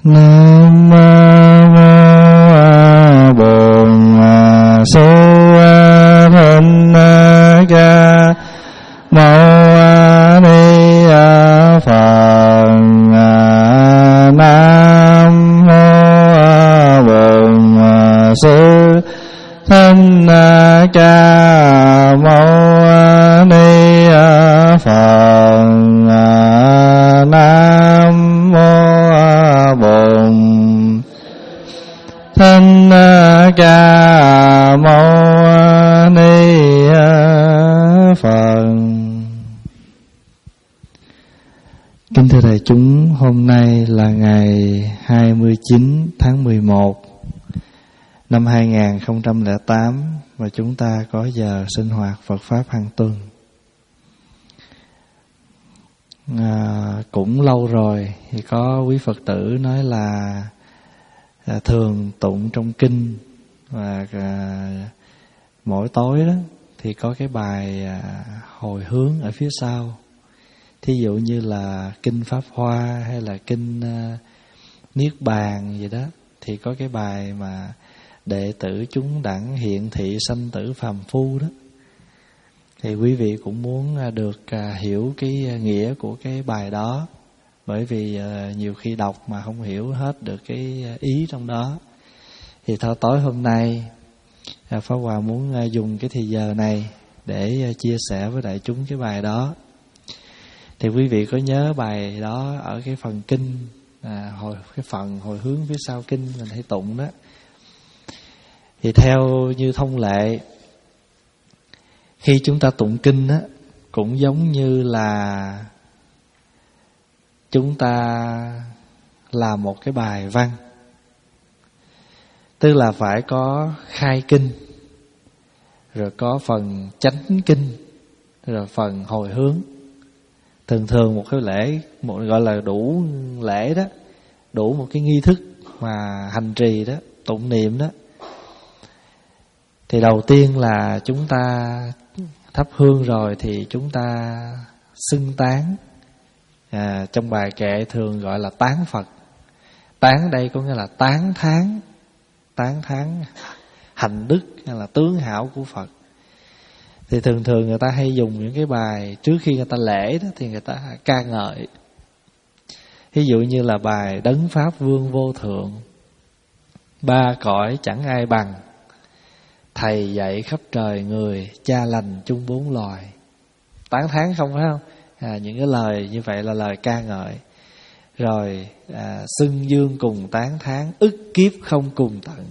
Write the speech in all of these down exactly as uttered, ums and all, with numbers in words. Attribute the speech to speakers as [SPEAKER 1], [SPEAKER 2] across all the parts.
[SPEAKER 1] Nam mô Bổn Sư Thích Ca Mâu Ni Phật. Nam mô Bổn Sư Thích Ca Mâu Ni Phật. Nam mô Bổn Thích Ca Mâu Ni Phật. Kính thưa đại chúng, hôm nay là ngày hai mươi chín tháng mười một năm hai nghìn không trăm lẻ tám và chúng ta có giờ sinh hoạt Phật Pháp hàng tuần. À, cũng lâu rồi thì có quý Phật tử nói là à, thường tụng trong kinh và à, mỗi tối đó thì có cái bài à, hồi hướng ở phía sau. Thí dụ như là kinh Pháp Hoa hay là kinh uh, Niết Bàn gì đó, thì có cái bài mà đệ tử chúng đẳng hiện thị sanh tử phàm phu đó. Thì quý vị cũng muốn được uh, hiểu cái nghĩa của cái bài đó. Bởi vì uh, nhiều khi đọc mà không hiểu hết được cái ý trong đó. Thì thôi tối hôm nay uh, Pháp Hòa muốn uh, dùng cái thời giờ này để uh, chia sẻ với đại chúng cái bài đó. Thì quý vị có nhớ bài đó ở cái phần kinh à, hồi cái phần hồi hướng phía sau kinh mình hay tụng đó. Thì theo như thông lệ, khi chúng ta tụng kinh á, cũng giống như là chúng ta làm một cái bài văn. Tức là phải có khai kinh, rồi có phần chánh kinh, rồi phần hồi hướng. Thường thường một cái lễ, một gọi là đủ lễ đó, đủ một cái nghi thức mà hành trì đó, tụng niệm đó. Thì đầu tiên là chúng ta thắp hương rồi thì chúng ta xưng tán. À, trong bài kệ thường gọi là tán Phật. Tán đây có nghĩa là tán thán, tán thán hành đức hay là tướng hảo của Phật. Thì thường thường người ta hay dùng những cái bài trước khi người ta lễ đó thì người ta ca ngợi. Ví dụ như là bài Đấng Pháp Vương Vô Thượng, ba cõi chẳng ai bằng, thầy dạy khắp trời người, cha lành chung bốn loài. Tán thán không phải không? À, những cái lời như vậy là lời ca ngợi. Rồi à, xưng dương cùng tán thán, ức kiếp không cùng tận.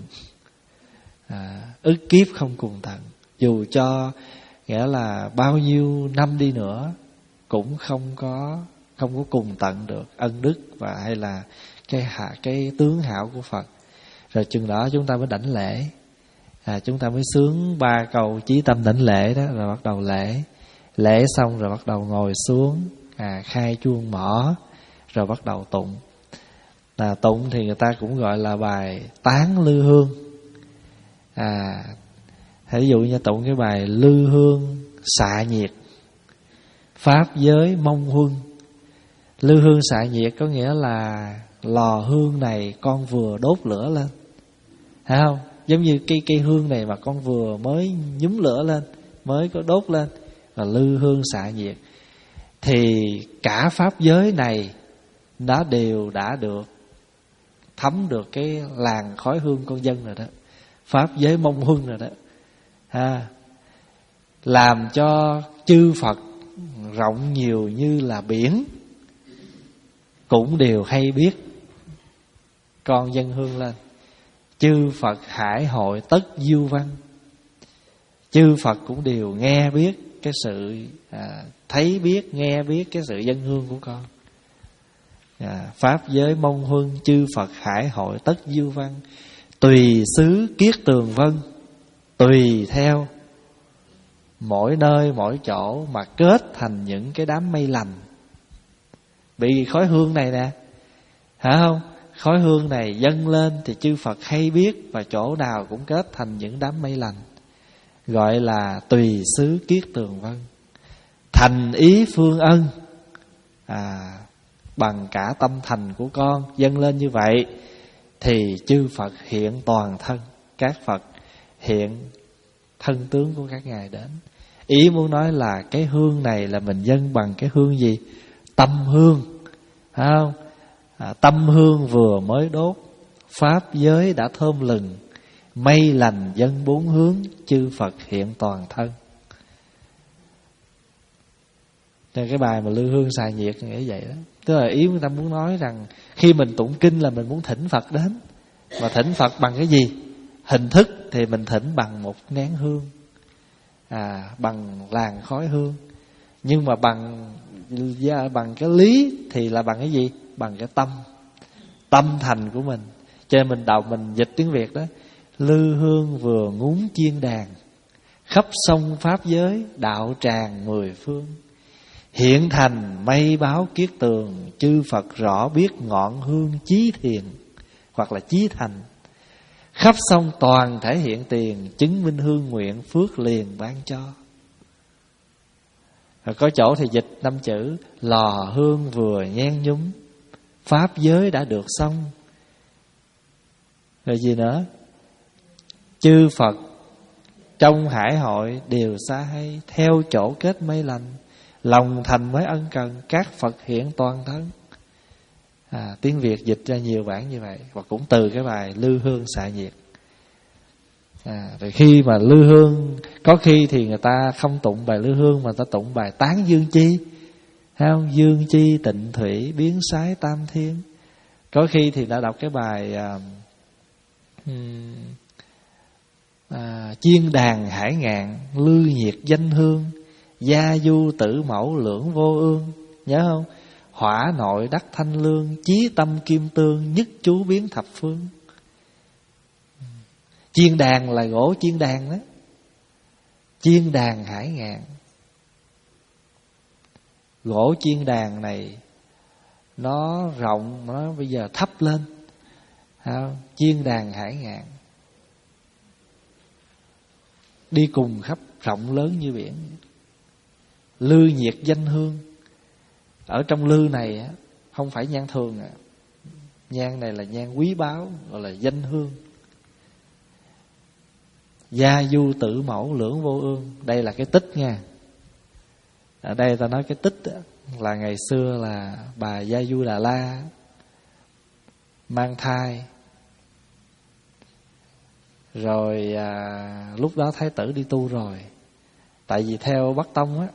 [SPEAKER 1] À, ức kiếp không cùng tận. Dù cho nghĩa là bao nhiêu năm đi nữa cũng không có không có cùng tận được ân đức và hay là cái hạ cái tướng hảo của Phật. Rồi chừng đó chúng ta mới đảnh lễ. À, chúng ta mới sướng ba câu chí tâm đảnh lễ đó, rồi bắt đầu lễ. Lễ xong rồi bắt đầu ngồi xuống, à, khai chuông mõ, rồi bắt đầu tụng. À, tụng thì người ta cũng gọi là bài tán lư hương. À, ví dụ như tụng cái bài lư hương xạ nhiệt, pháp giới mong huân. Lư hương xạ nhiệt có nghĩa là lò hương này con vừa đốt lửa lên, thấy không? Giống như cây cây hương này mà con vừa mới nhúm lửa lên, mới có đốt lên, là lư hương xạ nhiệt. Thì cả pháp giới này nó đều đã được thấm được cái làn khói hương con dân rồi đó. Pháp giới mong huân rồi đó. À, làm cho chư Phật rộng nhiều như là biển cũng đều hay biết con dân hương lên. Chư Phật hải hội tất diêu văn, chư Phật cũng đều nghe biết cái sự à, thấy biết nghe biết cái sự dân hương của con. À, pháp giới mong huân, chư Phật hải hội tất diêu văn, tùy xứ kiết tường vân, tùy theo mỗi nơi mỗi chỗ mà kết thành những cái đám mây lành. Bị khói hương này nè, hả không? Khói hương này dâng lên thì chư Phật hay biết, và chỗ nào cũng kết thành những đám mây lành, gọi là tùy xứ kiết tường vân. Thành ý phương ân, à, bằng cả tâm thành của con dâng lên như vậy, thì chư Phật hiện toàn thân. Các Phật hiện thân tướng của các ngài đến. Ý muốn nói là cái hương này là mình dâng bằng cái hương gì? Tâm hương, phải không? À, tâm hương vừa mới đốt, pháp giới đã thơm lừng, mây lành dâng bốn hướng, chư Phật hiện toàn thân. Nên cái bài mà lư hương xài nhiệt nghĩa vậy đó. Tức là ý người ta muốn nói rằng khi mình tụng kinh là mình muốn thỉnh Phật đến. Mà thỉnh Phật bằng cái gì? Hình thức thì mình thỉnh bằng một nén hương, à, bằng làn khói hương. Nhưng mà bằng bằng cái lý thì là bằng cái gì? Bằng cái tâm, tâm thành của mình. Cho nên mình đọc, mình dịch tiếng Việt đó: lư hương vừa ngúng chiên đàn, khắp sông pháp giới đạo tràng mười phương. Hiện thành mây báo kiết tường, chư Phật rõ biết ngọn hương chí thiền, hoặc là chí thành. Khắp sông toàn thể hiện tiền, chứng minh hương nguyện phước liền ban cho. Rồi có chỗ thì dịch năm chữ: lò hương vừa nhen nhúm, pháp giới đã được xong. Rồi gì nữa? Chư Phật trong hải hội đều xa hay, theo chỗ kết mây lành, lòng thành mới ân cần, các Phật hiện toàn thân. À, tiếng Việt dịch ra nhiều bản như vậy. Và cũng từ cái bài lư hương xạ nhiệt. À, rồi khi mà lư hương, có khi thì người ta không tụng bài lư hương mà người ta tụng bài tán dương chi, thấy không? Dương chi tịnh thủy biến sái tam thiên. Có khi thì đã đọc cái bài à, um, à, chiên đàn hải ngạn, lư nhiệt danh hương, gia du tử mẫu lưỡng vô ương. Nhớ không? Hỏa nội đắc thanh lương, chí tâm kim tương, nhất chú biến thập phương. Chiên đàn là gỗ chiên đàn đó. Chiên đàn hải ngạn. Gỗ chiên đàn này nó rộng, nó bây giờ thấp lên. Không? Chiên đàn hải ngạn, đi cùng khắp rộng lớn như biển. Lư nhiệt danh hương. Ở trong lư này á, không phải nhang thường à. Nhang này là nhang quý báu, gọi là danh hương. Gia du tử mẫu lưỡng vô ương. Đây là cái tích nha. Ở đây ta nói cái tích á, là ngày xưa là bà Gia Du Đà La mang thai. Rồi à, lúc đó Thái tử đi tu rồi. Tại vì theo Bắc Tông á,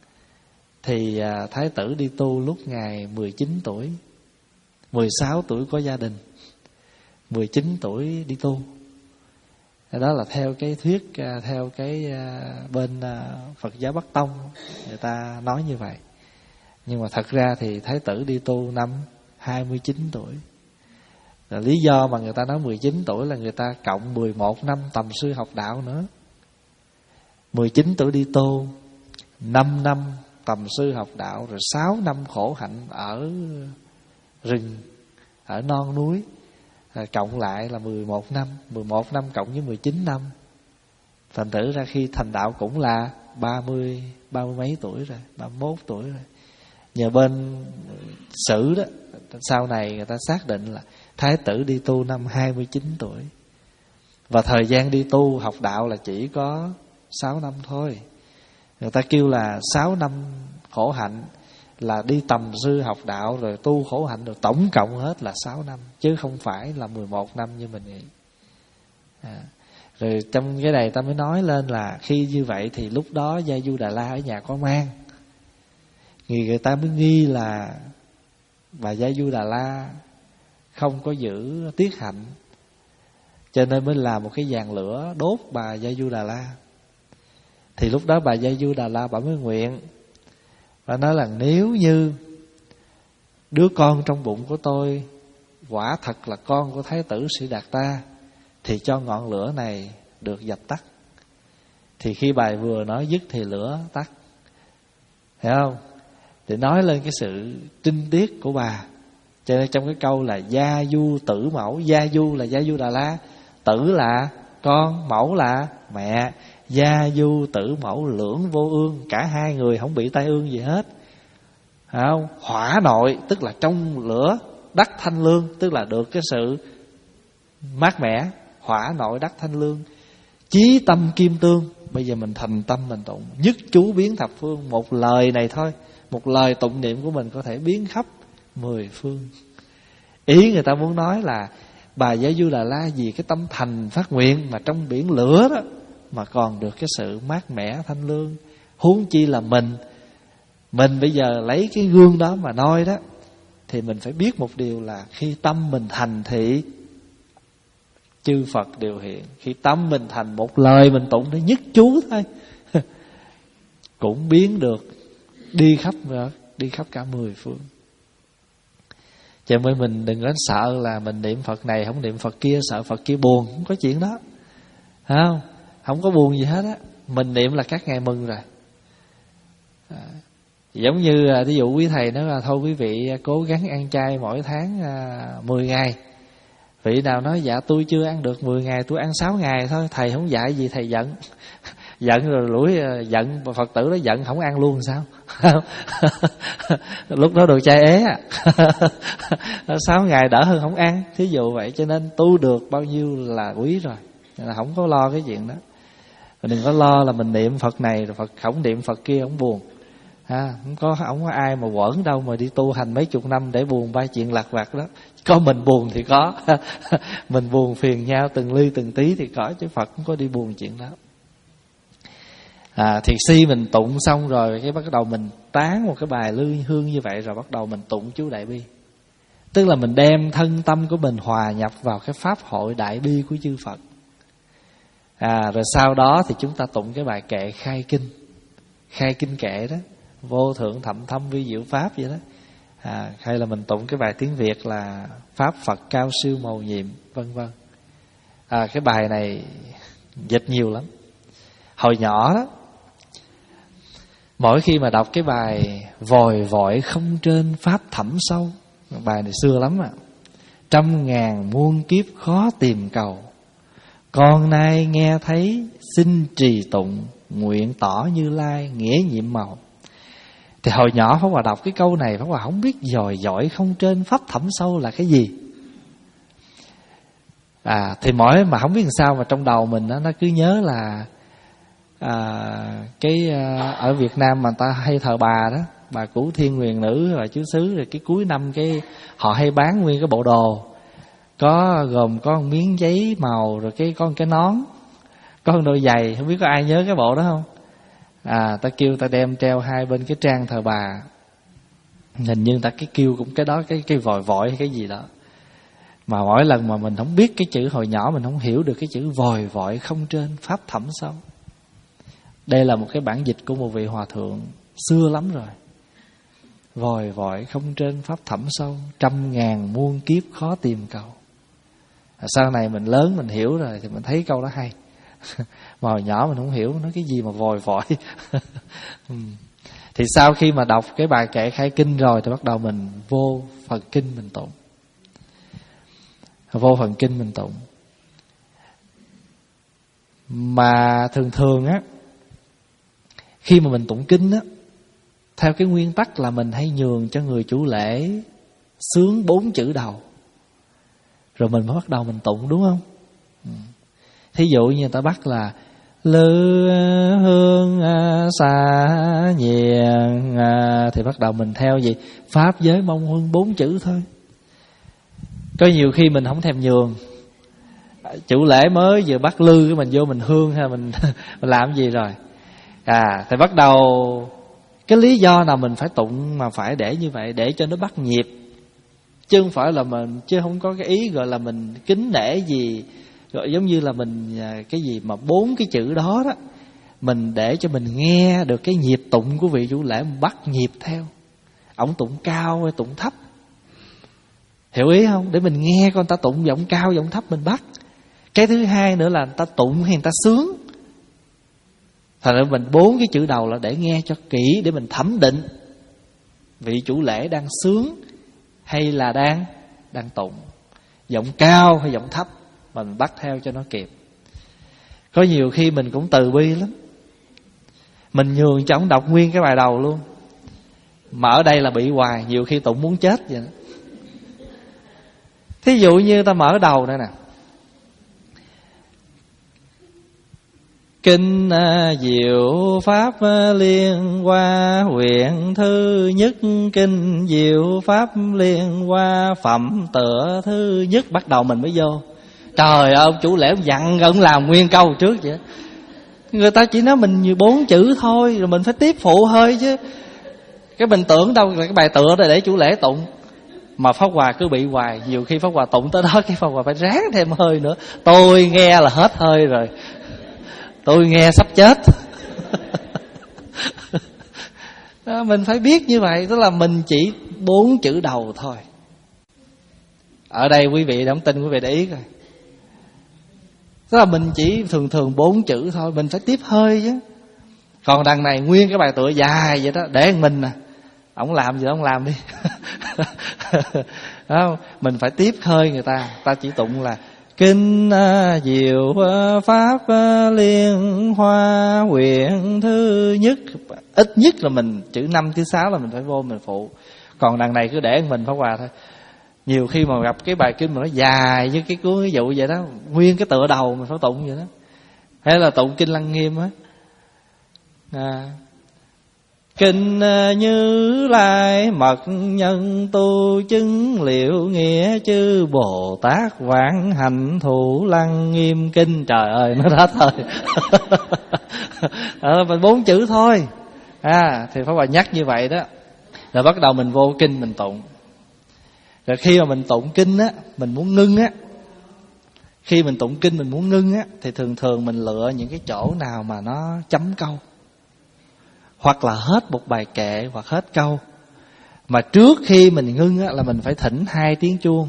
[SPEAKER 1] thì à, Thái tử đi tu lúc ngày mười chín tuổi, mười sáu tuổi có gia đình, mười chín tuổi đi tu. Đó là theo cái thuyết, theo cái bên Phật giáo Bắc Tông, người ta nói như vậy. Nhưng mà thật ra thì Thái tử đi tu năm hai mươi chín tuổi. Là lý do mà người ta nói mười chín tuổi là người ta cộng mười một năm tầm sư học đạo nữa. mười chín tuổi đi tu, năm năm tầm sư học đạo, rồi sáu năm khổ hạnh ở rừng, ở non núi. À, cộng lại là mười một năm. Mười một năm cộng với mười chín năm, thành thử ra khi thành đạo cũng là ba mươi, ba mươi mấy tuổi rồi, ba mươi mốt tuổi rồi. Nhờ bên sử đó, sau này người ta xác định là Thái tử đi tu năm hai mươi chín tuổi. Và thời gian đi tu học đạo là chỉ có sáu năm thôi. Người ta kêu là sáu năm khổ hạnh, là đi tầm sư học đạo rồi tu khổ hạnh, rồi tổng cộng hết là sáu năm, chứ không phải là mười một năm như mình nghĩ. À, rồi trong cái này ta mới nói lên là khi như vậy thì lúc đó Gia Du Đà La ở nhà có mang. Người, người ta mới nghi là bà Gia Du Đà La không có giữ tiết hạnh, cho nên mới làm một cái giàn lửa đốt bà Gia Du Đà La. Thì lúc đó bà Gia Du Đà La bà mới nguyện, và nói là nếu như đứa con trong bụng của tôi quả thật là con của Thái tử Sĩ Đạt Ta, thì cho ngọn lửa này được dập tắt. Thì khi bài vừa nói dứt thì lửa tắt. Hiểu không? Để nói lên cái sự trinh tiết của bà. Cho nên trong cái câu là Gia Du tử mẫu, Gia Du là Gia Du Đà La, tử là con, mẫu là mẹ. Gia Du tử mẫu lưỡng vô ương, cả hai người không bị tai ương gì hết. không? Hỏa nội tức là trong lửa, đắc thanh lương tức là được cái sự mát mẻ. Hỏa nội đắc thanh lương. Chí tâm kim tương, bây giờ mình thành tâm mình tụng nhất chú biến thập phương. Một lời này thôi, một lời tụng niệm của mình có thể biến khắp mười phương. Ý người ta muốn nói là Bà Gia Du Đà La vì cái tâm thành phát nguyện mà trong biển lửa đó mà còn được cái sự mát mẻ thanh lương. Huống chi là mình Mình bây giờ lấy cái gương đó mà noi đó, thì mình phải biết một điều là khi tâm mình thành thị, chư Phật đều hiện. Khi tâm mình thành, một lời mình tụng để nhất chú thôi cũng biến được, đi khắp đi khắp cả mười phương. Cho nên mình đừng có sợ là mình niệm Phật này không niệm Phật kia, sợ Phật kia buồn. Không có chuyện đó, không không có buồn gì hết á. Mình niệm là các ngài mừng rồi. à, Giống như ví dụ quý thầy nói là thôi quý vị cố gắng ăn chay mỗi tháng à, mười ngày. Vị nào nói dạ tôi chưa ăn được mười ngày, tôi ăn sáu ngày thôi. Thầy không dạy gì thầy giận. Giận rồi lũi giận, Phật tử đó giận không ăn luôn sao? Lúc đó đồ chay ế à. Sáu ngày đỡ hơn không ăn. Thí dụ vậy, cho nên tu được bao nhiêu là quý rồi. Nên là không có lo cái chuyện đó. Đừng có lo là mình niệm Phật này rồi Phật không niệm Phật kia không buồn. À, không có không có ai mà quẩn đâu mà đi tu hành mấy chục năm để buồn ba chuyện lặt vặt đó. Có mình buồn thì có. Mình buồn phiền nhau từng ly từng tí thì có, chứ Phật không có đi buồn chuyện đó. À, thiệt si mình tụng xong rồi cái bắt đầu mình tán một cái bài lư hương như vậy, rồi bắt đầu mình tụng chú Đại Bi. Tức là mình đem thân tâm của mình hòa nhập vào cái pháp hội Đại Bi của chư Phật. À, rồi sau đó thì chúng ta tụng cái bài kệ khai kinh. Khai kinh kệ đó, vô thượng thậm thâm vi diệu pháp vậy đó. À, hay là mình tụng cái bài tiếng Việt là Pháp Phật cao siêu mầu nhiệm, vân vân. À, cái bài này dịch nhiều lắm. Hồi nhỏ đó, mỗi khi mà đọc cái bài vòi vội không trên pháp thẳm sâu, bài này xưa lắm à. Trăm ngàn muôn kiếp khó tìm cầu, con nay nghe thấy xin trì tụng, nguyện tỏ Như Lai nghĩa nhiệm màu. Thì hồi nhỏ Pháp Hòa đọc cái câu này, Pháp Hòa không biết dòi dõi không trên pháp thẳm sâu là cái gì. À, thì mỗi mà không biết làm sao mà trong đầu mình đó, nó cứ nhớ là à, cái à, ở Việt Nam mà người ta hay thờ bà đó, bà Cửu Thiên Huyền Nữ và Chú Xứ, rồi cái cuối năm cái họ hay bán nguyên cái bộ đồ, có gồm có một miếng giấy màu, rồi cái có một cái nón, có một đôi giày. Không biết có ai nhớ cái bộ đó không? À, ta kêu ta đem treo hai bên cái trang thờ bà. Hình như ta cái kêu cũng cái đó, cái cái vòi vội hay cái gì đó. Mà mỗi lần mà mình không biết cái chữ, hồi nhỏ mình không hiểu được cái chữ vòi vội không trên pháp thẳm sâu. Đây là một cái bản dịch của một vị hòa thượng xưa lắm rồi. Vòi vội không trên pháp thẳm sâu, trăm ngàn muôn kiếp khó tìm cầu. À, sau này mình lớn mình hiểu rồi thì mình thấy câu đó hay. Mà hồi nhỏ mình không hiểu nói cái gì mà vòi vội. Thì sau khi mà đọc cái bài kệ khai kinh rồi thì bắt đầu mình vô phần kinh mình tụng. Vô phần kinh mình tụng. Mà thường thường á, khi mà mình tụng kinh á, theo cái nguyên tắc là mình hay nhường cho người chủ lễ sướng bốn chữ đầu, rồi mình mới bắt đầu mình tụng, đúng không? Thí dụ như người ta bắt là lư hương xa nhiền, thì bắt đầu mình theo gì? Pháp giới mong huân bốn chữ thôi. Có nhiều khi mình không thèm nhường, chủ lễ mới vừa bắt lư cái mình vô mình hương hay mình, mình làm gì rồi. À, thì bắt đầu cái lý do nào mình phải tụng mà phải để như vậy, để cho nó bắt nhịp, chứ không phải là mình, chứ không có cái ý gọi là mình kính nể gì, gọi giống như là mình cái gì mà bốn cái chữ đó đó, mình để cho mình nghe được cái nhịp tụng của vị chủ lễ, mình bắt nhịp theo. Ổng tụng cao hay tụng thấp, hiểu ý không? Để mình nghe con ta tụng giọng cao giọng thấp mình bắt. Cái thứ hai nữa là người ta tụng hay người ta sướng. Thành ra mình bốn cái chữ đầu là để nghe cho kỹ, để mình thẩm định vị chủ lễ đang sướng hay là đang đang tụng, giọng cao hay giọng thấp, mình bắt theo cho nó kịp. Có nhiều khi mình cũng từ bi lắm, mình nhường cho ông đọc nguyên cái bài đầu luôn, Mà ở đây là bị hoài, nhiều khi tụng muốn chết vậy đó. Thí dụ như ta mở đầu đây nè: Kinh Diệu Pháp Liên Hoa huyện thứ nhất. Kinh Diệu Pháp Liên Hoa phẩm tựa thứ nhất. Bắt đầu mình mới vô. Trời ơi, ông chủ lễ ông dặn ông làm nguyên câu trước vậy. Người ta chỉ nói mình như bốn chữ thôi, rồi mình phải tiếp phụ hơi chứ. Cái mình tưởng đâu là cái bài tựa đây để chủ lễ tụng. Mà Pháp Hòa cứ bị hoài. Nhiều khi Pháp Hòa tụng tới đó, cái Pháp Hòa phải ráng thêm hơi nữa. Tôi nghe là hết hơi rồi, tôi nghe sắp chết. Đó, mình phải biết như vậy. Tức là mình chỉ bốn chữ đầu thôi. Ở đây quý vị không tin, quý vị để ý coi. Tức là mình chỉ thường thường bốn chữ thôi, mình phải tiếp hơi chứ. Còn đằng này nguyên cái bài tựa dài vậy đó, để mình nè, ổng làm gì đó, ổng làm đi. Đó, mình phải tiếp hơi người ta. Ta chỉ tụng là Kinh Diệu Pháp Liên Hoa huyện thứ nhất. Ít nhất là mình chữ năm thứ sáu là mình phải vô mình phụ. Còn đằng này cứ để mình Pháp Hòa thôi. Nhiều khi mà gặp cái bài kinh mà nó dài với cái cuốn ví dụ vậy đó, nguyên cái tựa đầu mình phải tụng vậy đó. Hay là tụng Kinh Lăng Nghiêm á, à, Kinh Như Lai mật nhân tu chứng liệu nghĩa chư Bồ Tát vãng hạnh thụ Lăng Nghiêm kinh. Trời ơi, nó hết thôi. À, mình bốn chữ thôi. À, thì Pháp Hòa nhắc như vậy đó. Rồi bắt đầu mình vô kinh mình tụng. Rồi khi mà mình tụng kinh á, mình muốn ngưng á, khi mình tụng kinh mình muốn ngưng á, thì thường thường mình lựa những cái chỗ nào mà nó chấm câu, hoặc là hết một bài kệ, hoặc hết câu. Mà trước khi mình ngưng á, là mình phải thỉnh hai tiếng chuông,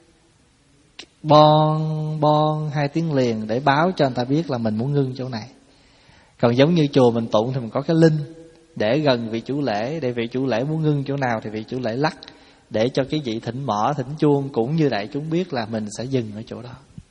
[SPEAKER 1] bon bon hai tiếng liền, để báo cho người ta biết là mình muốn ngưng chỗ này. Còn giống như chùa mình tụng thì mình có cái linh để gần vị chủ lễ, để vị chủ lễ muốn ngưng chỗ nào thì vị chủ lễ lắc, để cho cái vị thỉnh mõ, thỉnh chuông cũng như đại chúng biết là mình sẽ dừng ở chỗ đó.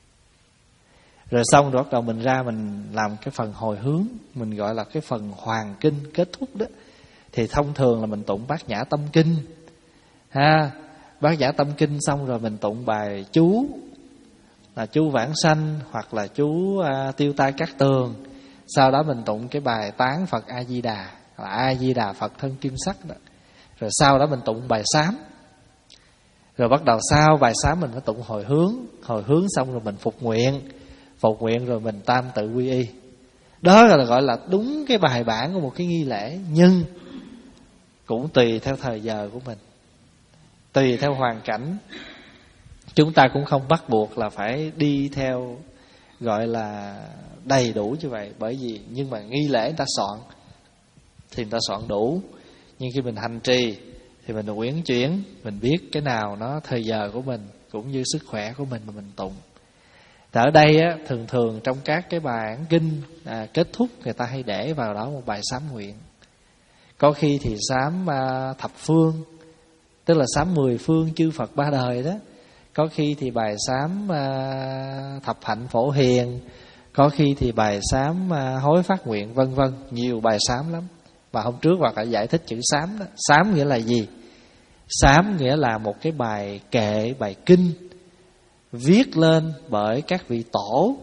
[SPEAKER 1] Rồi xong rồi bắt đầu mình ra mình làm cái phần hồi hướng, mình gọi là cái phần hoàn kinh kết thúc đó. Thì thông thường là mình tụng Bát Nhã Tâm Kinh ha. Bát Nhã Tâm Kinh xong rồi mình tụng bài chú, là chú Vãng Sanh, hoặc là chú uh, Tiêu Tai Cát Tường. Sau đó mình tụng cái bài tán Phật A Di Đà, là A Di Đà Phật thân kim sắc đó. Rồi sau đó mình tụng bài sám. Rồi bắt đầu sau bài sám mình phải tụng hồi hướng. Hồi hướng xong rồi mình phục nguyện. Phục nguyện rồi mình tam tự quy y. Đó là gọi là đúng cái bài bản của một cái nghi lễ. Nhưng cũng tùy theo thời giờ của mình, tùy theo hoàn cảnh. Chúng ta cũng không bắt buộc là phải đi theo gọi là đầy đủ như vậy. Bởi vì nhưng mà nghi lễ người ta soạn thì người ta soạn đủ. Nhưng khi mình hành trì thì mình uyển chuyển, mình biết cái nào nó thời giờ của mình cũng như sức khỏe của mình mà mình tụng. Thì ở đây á, thường thường trong các cái bài kinh à, kết thúc người ta hay để vào đó một bài sám nguyện. Có khi thì sám à, thập phương, tức là sám mười phương chư Phật ba đời đó. Có khi thì bài sám à, thập hạnh phổ hiền. Có khi thì bài sám à, hối phát nguyện, vân vân. Nhiều bài sám lắm. Và hôm trước Hòa đã giải thích chữ sám đó. Sám nghĩa là gì? Sám nghĩa là một cái bài kệ, bài kinh viết lên bởi các vị tổ.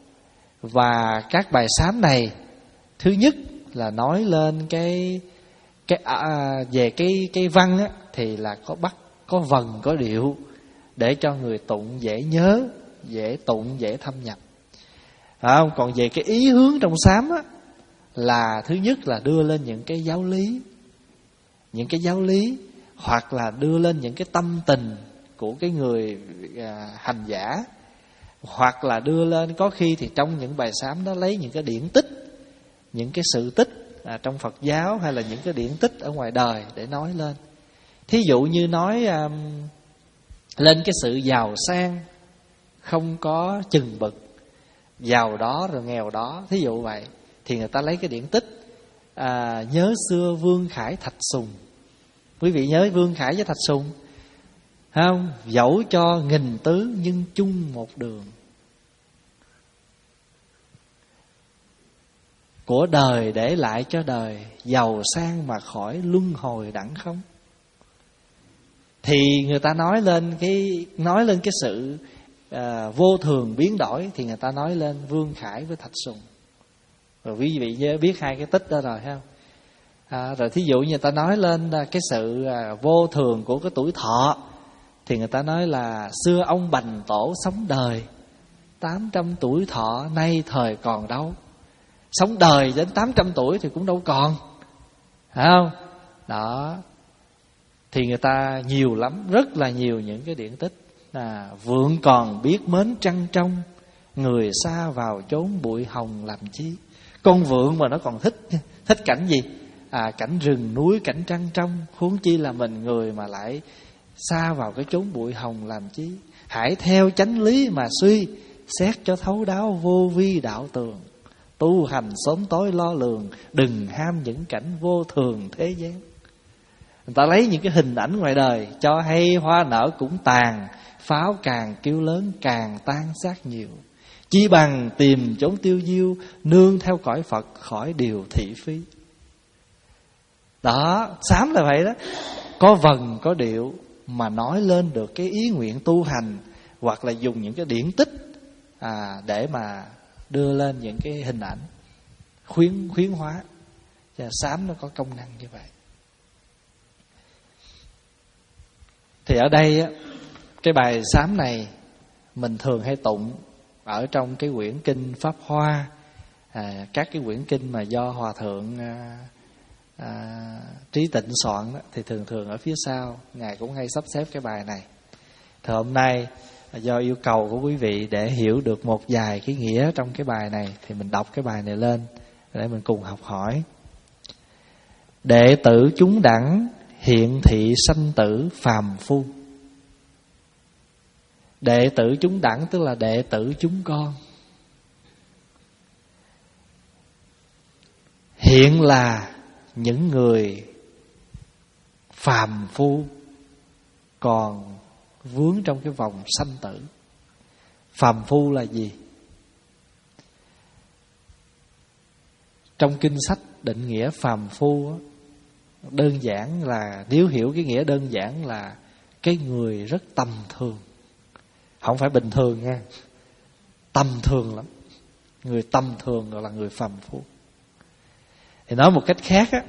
[SPEAKER 1] Và các bài sám này, thứ nhất là nói lên cái cái à, về cái cái văn á, thì là có bắt, có vần, có điệu, để cho người tụng dễ nhớ, dễ tụng, dễ thâm nhập. À, còn về cái ý hướng trong sám á, là thứ nhất là đưa lên những cái giáo lý, những cái giáo lý, hoặc là đưa lên những cái tâm tình của cái người à, hành giả, hoặc là đưa lên, có khi thì trong những bài sám đó lấy những cái điển tích, những cái sự tích à, trong Phật giáo, hay là những cái điển tích ở ngoài đời để nói lên. Thí dụ như nói à, lên cái sự giàu sang không có chừng mực, giàu đó rồi nghèo đó, thí dụ vậy, thì người ta lấy cái điển tích à, nhớ xưa Vương Khải Thạch Sùng. Quý vị nhớ Vương Khải với Thạch Sùng không? Dẫu cho nghìn tứ nhưng chung một đường. của đời để lại cho đời, giàu sang mà khỏi luân hồi đặng không. Thì người ta nói lên cái nói lên cái sự à, vô thường biến đổi, thì người ta nói lên Vương Khải với Thạch Sùng. Rồi quý vị nhớ biết hai cái tích đó rồi phải không? À, rồi thí dụ như người ta nói lên cái sự à, vô thường của cái tuổi thọ, thì người ta nói là xưa ông Bành Tổ sống đời tám trăm tuổi thọ, nay thời còn đâu. Sống đời đến tám trăm tuổi thì cũng đâu còn, phải không? Đó. Thì người ta nhiều lắm, rất là nhiều những cái điển tích. à, Vượng còn biết mến trăng trong, người xa vào chốn bụi hồng làm chi. Con vượng mà nó còn thích thích cảnh gì? À, cảnh rừng núi, cảnh trăng trong. Huống chi là mình người mà lại xa vào cái chốn bụi hồng làm chi. Hãy theo chánh lý mà suy, xét cho thấu đáo vô vi đạo tường. Tu hành sớm tối lo lường, đừng ham những cảnh vô thường thế gian. Người ta lấy những cái hình ảnh ngoài đời cho hay hoa nở cũng tàn, pháo càng kêu lớn càng tan xác nhiều. Chỉ bằng tìm chốn tiêu diêu, nương theo cõi Phật khỏi điều thị phi. Đó, xám là vậy đó. Có vần có điệu mà nói lên được cái ý nguyện tu hành, hoặc là dùng những cái điển tích à, để mà đưa lên những cái hình ảnh khuyến khuyến hóa. Và xám nó có công năng như vậy. Thì ở đây á, cái bài xám này mình thường hay tụng ở trong cái quyển kinh Pháp Hoa, à, các cái quyển kinh mà do Hòa Thượng à, à, Trí Tịnh soạn đó, thì thường thường ở phía sau Ngài cũng hay sắp xếp cái bài này. Thì hôm nay do yêu cầu của quý vị để hiểu được một vài cái nghĩa trong cái bài này, thì mình đọc cái bài này lên để mình cùng học hỏi. Đệ tử chúng đẳng hiện thị sanh tử phàm phu. Đệ tử chúng đẳng tức là đệ tử chúng con. Hiện là những người phàm phu còn vướng trong cái vòng sanh tử. Phàm phu là gì? Trong kinh sách định nghĩa phàm phu đơn giản là, nếu hiểu cái nghĩa đơn giản là cái người rất tầm thường. Không phải bình thường nha, tầm thường lắm. Người tầm thường gọi là người phàm phu. Thì nói một cách khác á,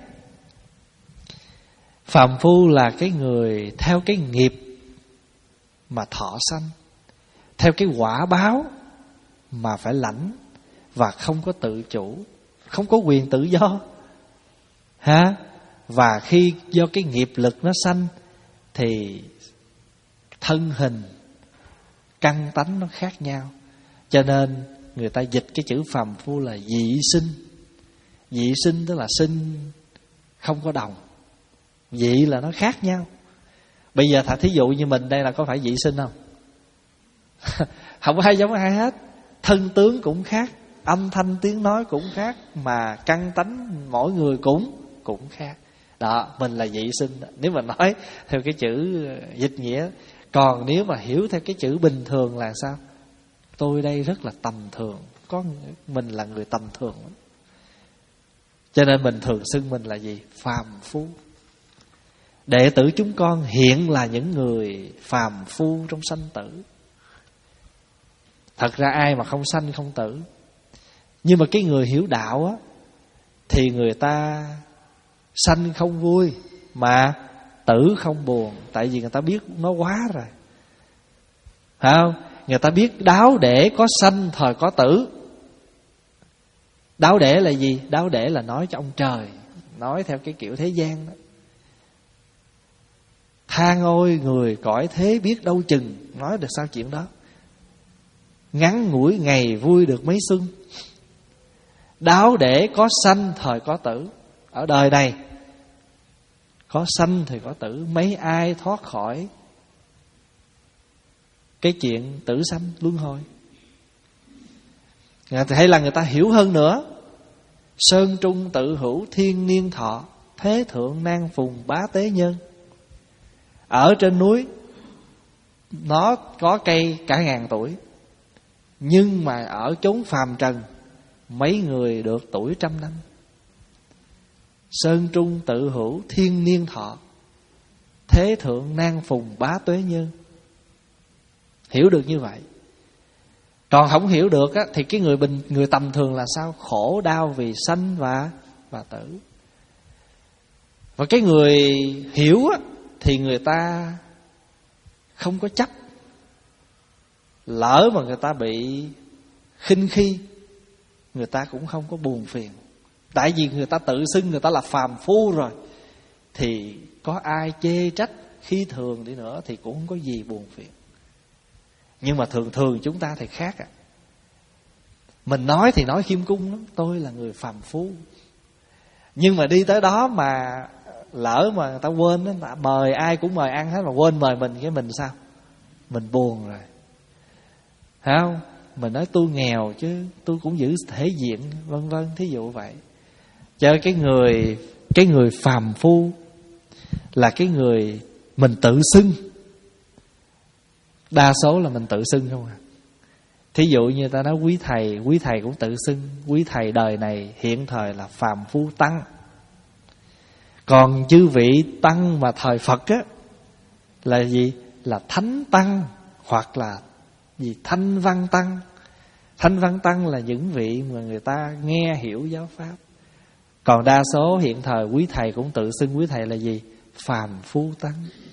[SPEAKER 1] phàm phu là cái người theo cái nghiệp mà thọ sanh, theo cái quả báo mà phải lãnh, và không có tự chủ, không có quyền tự do ha. Và khi do cái nghiệp lực nó sanh thì thân hình, căn tánh nó khác nhau. Cho nên người ta dịch cái chữ phàm phu là dị sinh. Dị sinh tức là sinh không có đồng. Dị là nó khác nhau. Bây giờ thật thí dụ như mình đây là có phải dị sinh không? Không ai giống ai hết. Thân tướng cũng khác, âm thanh tiếng nói cũng khác, mà căn tánh mỗi người cũng cũng khác. Đó, mình là dị sinh nếu mà nói theo cái chữ dịch nghĩa. Còn nếu mà hiểu theo cái chữ bình thường là sao? Tôi đây rất là tầm thường, có mình là người tầm thường. Cho nên mình thường xưng mình là gì? Phàm phu. Đệ tử chúng con hiện là những người phàm phu trong sanh tử. Thật ra ai mà không sanh không tử. Nhưng mà cái người hiểu đạo á, thì người ta sanh không vui mà tử không buồn. Tại vì người ta biết nó quá rồi, phải không? Người ta biết đáo để có sanh thời có tử. Đáo để là gì? Đáo để là nói cho ông trời, nói theo cái kiểu thế gian đó. Than ôi người cõi thế biết đâu chừng, nói được sao chuyện đó. Ngắn ngủi ngày vui được mấy xuân. Đáo để có sanh thời có tử. Ở đời này có sanh thì có tử. Mấy ai thoát khỏi cái chuyện tử sanh luân hồi. Hay là người ta hiểu hơn nữa. Sơn trung tự hữu thiên niên thọ, thế thượng nan phùng bá tế nhân. Ở trên núi nó có cây cả ngàn tuổi, nhưng mà ở chốn phàm trần mấy người được tuổi trăm năm. Sơn trung tự hữu thiên niên thọ, thế thượng nan phùng bá tuế nhân. Hiểu được như vậy. Còn không hiểu được á, thì cái người bình người tầm thường là sao? Khổ đau vì sanh và và tử. Và cái người hiểu á, thì người ta không có chấp. Lỡ mà người ta bị khinh khi, người ta cũng không có buồn phiền. Tại vì người ta tự xưng người ta là phàm phu rồi, thì có ai chê trách khi thường đi nữa thì cũng không có gì buồn phiền. Nhưng mà thường thường chúng ta thì khác à. Mình nói thì nói khiêm cung lắm, tôi là người phàm phu. Nhưng mà đi tới đó mà lỡ mà người ta quên đó, mời ai cũng mời ăn hết mà quên mời mình, cái mình sao? Mình buồn rồi, phải không? Mình nói tôi nghèo chứ tôi cũng giữ thể diện, vân vân, thí dụ vậy. Cho cái người Cái người phàm phu là cái người mình tự xưng. Đa số là mình tự xưng không à. Thí dụ như ta nói quý thầy, quý thầy cũng tự xưng quý thầy đời này hiện thời là phàm phu tăng. Còn chư vị tăng mà thời Phật á là gì? Là thánh tăng hoặc là gì? Thanh văn tăng. Thanh văn tăng là những vị mà người ta nghe hiểu giáo pháp. Còn đa số hiện thời quý thầy cũng tự xưng quý thầy là gì? Phàm phu tăng.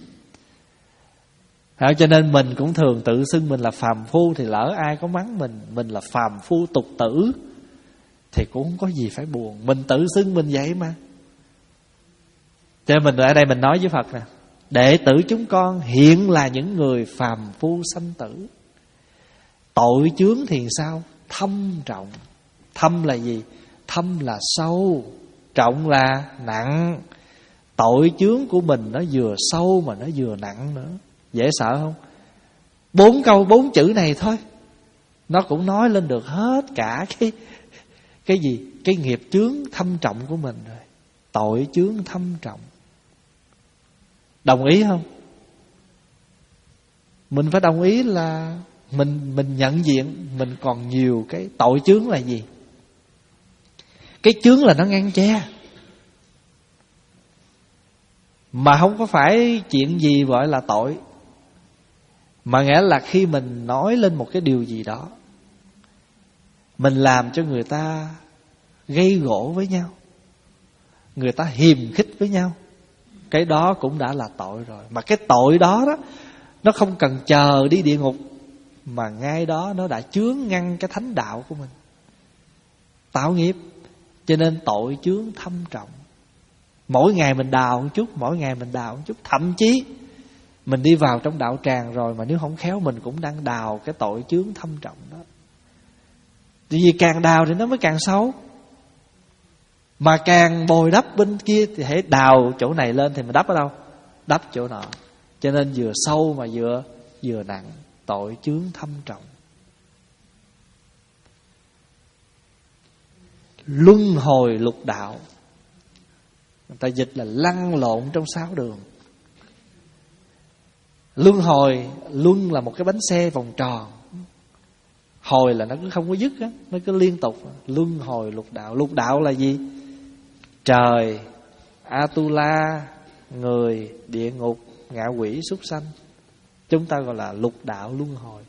[SPEAKER 1] À, cho nên mình cũng thường tự xưng mình là phàm phu, thì lỡ ai có mắng mình mình là phàm phu tục tử thì cũng không có gì phải buồn. Mình tự xưng mình vậy mà. Cho nên mình ở đây mình nói với Phật nè: đệ tử chúng con hiện là những người phàm phu sanh tử. Tội chướng thì sao? Thâm trọng. Thâm là gì? Thâm là sâu, trọng là nặng. Tội chướng của mình nó vừa sâu mà nó vừa nặng nữa. Dễ sợ không? Bốn câu bốn chữ này thôi, nó cũng nói lên được hết cả cái cái gì? Cái nghiệp chướng thâm trọng của mình rồi. Tội chướng thâm trọng. Đồng ý không? Mình phải đồng ý là Mình mình nhận diện mình còn nhiều cái tội chướng là gì? Cái chướng là nó ngăn che, mà không có phải chuyện gì gọi là tội. Mà nghĩa là khi mình nói lên một cái điều gì đó, mình làm cho người ta gây gổ với nhau, người ta hiềm khích với nhau, cái đó cũng đã là tội rồi. Mà cái tội đó đó, nó không cần chờ đi địa ngục, mà ngay đó nó đã chướng ngăn cái thánh đạo của mình, tạo nghiệp. Cho nên tội chướng thâm trọng. Mỗi ngày mình đào một chút, mỗi ngày mình đào một chút. Thậm chí mình đi vào trong đạo tràng rồi mà nếu không khéo mình cũng đang đào cái tội chướng thâm trọng đó. Vì càng đào thì nó mới càng sâu, mà càng bồi đắp bên kia thì hãy đào chỗ này lên thì mình đắp ở đâu? Đắp chỗ nọ. Cho nên vừa sâu mà vừa vừa nặng. Tội chướng thâm trọng. Luân hồi lục đạo, người ta dịch là lăn lộn trong sáu đường. Luân hồi, luân là một cái bánh xe vòng tròn, hồi là nó cứ không có dứt á, nó cứ liên tục. Luân hồi lục đạo. Lục đạo là gì? Trời, Atula, người, địa ngục, ngạ quỷ, súc sanh. Chúng ta gọi là lục đạo luân hồi.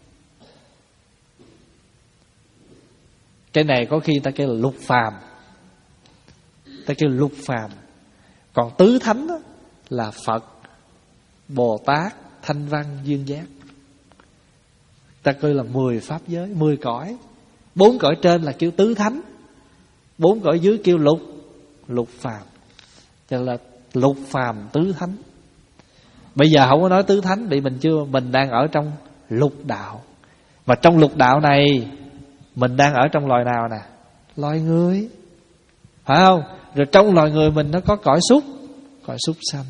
[SPEAKER 1] Cái này có khi ta kêu là lục phàm, ta kêu lục phàm. Còn tứ thánh đó là Phật, Bồ Tát, Thanh Văn, Duyên Giác. Ta kêu là mười pháp giới, mười cõi. Bốn cõi trên là kêu tứ thánh, bốn cõi dưới kêu lục lục phàm. Cho nên là lục phàm tứ thánh. Bây giờ không có nói tứ thánh vì mình chưa mình đang ở trong lục đạo. Và trong lục đạo này mình đang ở trong loài nào nè? Loài người, phải không? Rồi trong loài người mình nó có cõi súc, cõi súc sanh.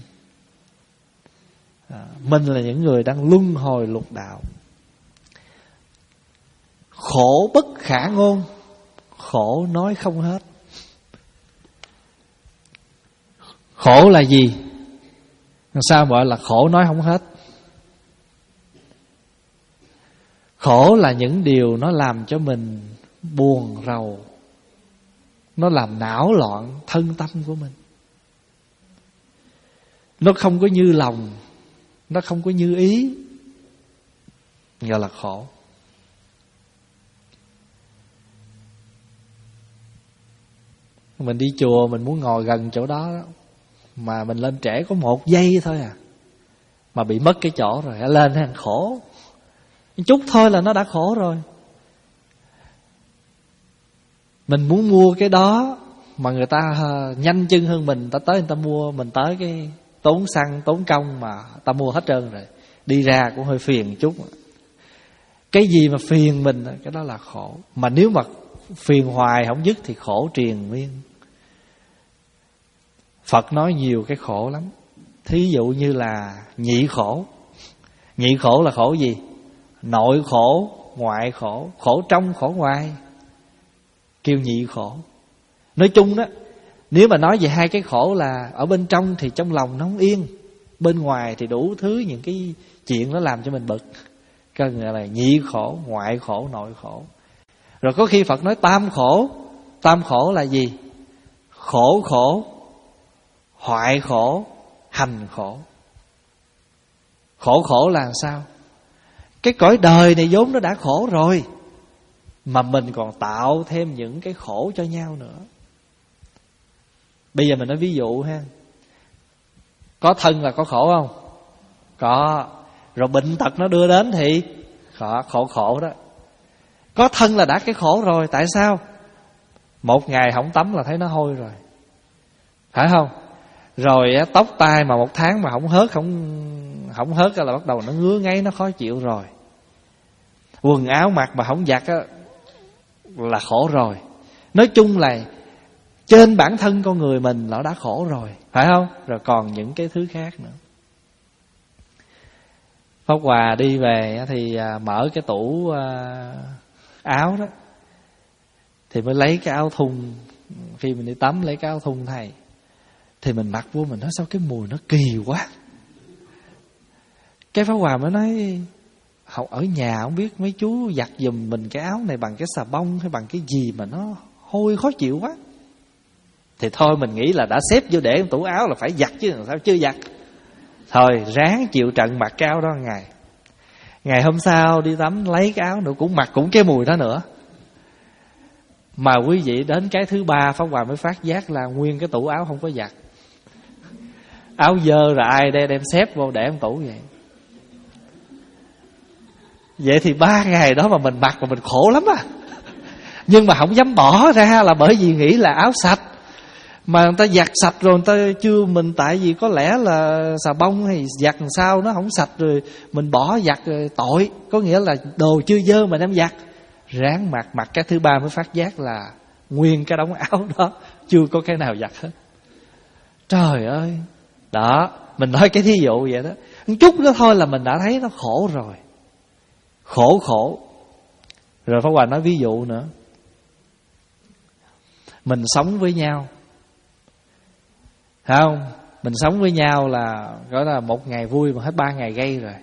[SPEAKER 1] à, Mình là những người đang luân hồi lục đạo. Khổ bất khả ngôn, khổ nói không hết. Khổ là gì? Sao gọi là khổ nói không hết? Khổ là những điều nó làm cho mình buồn rầu, nó làm não loạn thân tâm của mình. Nó không có như lòng, nó không có như ý, gọi là khổ. Mình đi chùa mình muốn ngồi gần chỗ đó, đó mà mình lên trễ có một giây thôi à, mà bị mất cái chỗ rồi, lên nó khổ. Chút thôi là nó đã khổ rồi. Mình muốn mua cái đó mà người ta nhanh chân hơn mình, ta tới người ta mua, mình tới cái tốn xăng tốn công mà ta mua hết trơn rồi, đi ra cũng hơi phiền chút. Cái gì mà phiền mình, cái đó là khổ. Mà nếu mà phiền hoài không dứt thì khổ triền miên. Phật nói nhiều cái khổ lắm. Thí dụ như là nhị khổ. Nhị khổ là khổ gì? Nội khổ, ngoại khổ. Khổ trong, khổ ngoài, kêu nhị khổ. Nói chung đó, nếu mà nói về hai cái khổ là ở bên trong thì trong lòng nó không yên, bên ngoài thì đủ thứ những cái chuyện nó làm cho mình bực. Cái gọi là nhị khổ, ngoại khổ, nội khổ. Rồi có khi Phật nói tam khổ. Tam khổ là gì? Khổ khổ, hoại khổ, hành khổ. Khổ khổ là sao? Cái cõi đời này vốn nó đã khổ rồi, mà mình còn tạo thêm những cái khổ cho nhau nữa. Bây giờ mình nói ví dụ ha. Có thân là có khổ không? Có. Rồi bệnh tật nó đưa đến thì khổ khổ, khổ đó. Có thân là đã cái khổ rồi. Tại sao? Một ngày không tắm là thấy nó hôi rồi, phải không? Rồi tóc tai mà một tháng mà không hớt, Không không hớt là bắt đầu nó ngứa ngáy, nó khó chịu rồi. Quần áo mặc mà không giặt á là khổ rồi. Nói chung là trên bản thân con người mình nó đã khổ rồi, phải không? Rồi còn những cái thứ khác nữa. Pháp Hòa đi về thì mở cái tủ áo đó, thì mới lấy cái áo thun. Khi mình đi tắm lấy cái áo thun thầy, thì mình mặc vô mình nói sao cái mùi nó kỳ quá. Cái Pháp Hòa mới nói học ở nhà không biết mấy chú giặt giùm mình cái áo này bằng cái xà bông hay bằng cái gì mà nó hôi khó chịu quá. Thì thôi mình nghĩ là đã xếp vô để trong tủ áo là phải giặt chứ sao chưa giặt. Thôi ráng chịu trận mặc cái áo đó ngày. Ngày hôm sau đi tắm lấy cái áo nữa cũng mặc cũng cái mùi đó nữa. Mà quý vị đến cái thứ ba Pháp Hòa mới phát giác là nguyên cái tủ áo không có giặt. Áo dơ rồi ai đem đem xếp vô để trong tủ vậy. Vậy thì ba ngày đó mà mình mặc mà mình khổ lắm à. Nhưng mà không dám bỏ ra là bởi vì nghĩ là áo sạch. Mà người ta giặt sạch rồi người ta chưa mình, tại vì có lẽ là xà bông hay giặt làm sao nó không sạch rồi mình bỏ giặt rồi tội. Có nghĩa là đồ chưa dơ mà đem giặt. Ráng mặc, mặc cái thứ ba mới phát giác là nguyên cái đống áo đó chưa có cái nào giặt hết. Trời ơi. Đó, mình nói cái thí dụ vậy đó. Một chút đó thôi là mình đã thấy nó khổ rồi. Khổ khổ. Rồi Pháp Hòa nói ví dụ nữa. Mình sống với nhau, phải không? Mình sống với nhau là gọi là một ngày vui mà hết ba ngày gây rồi.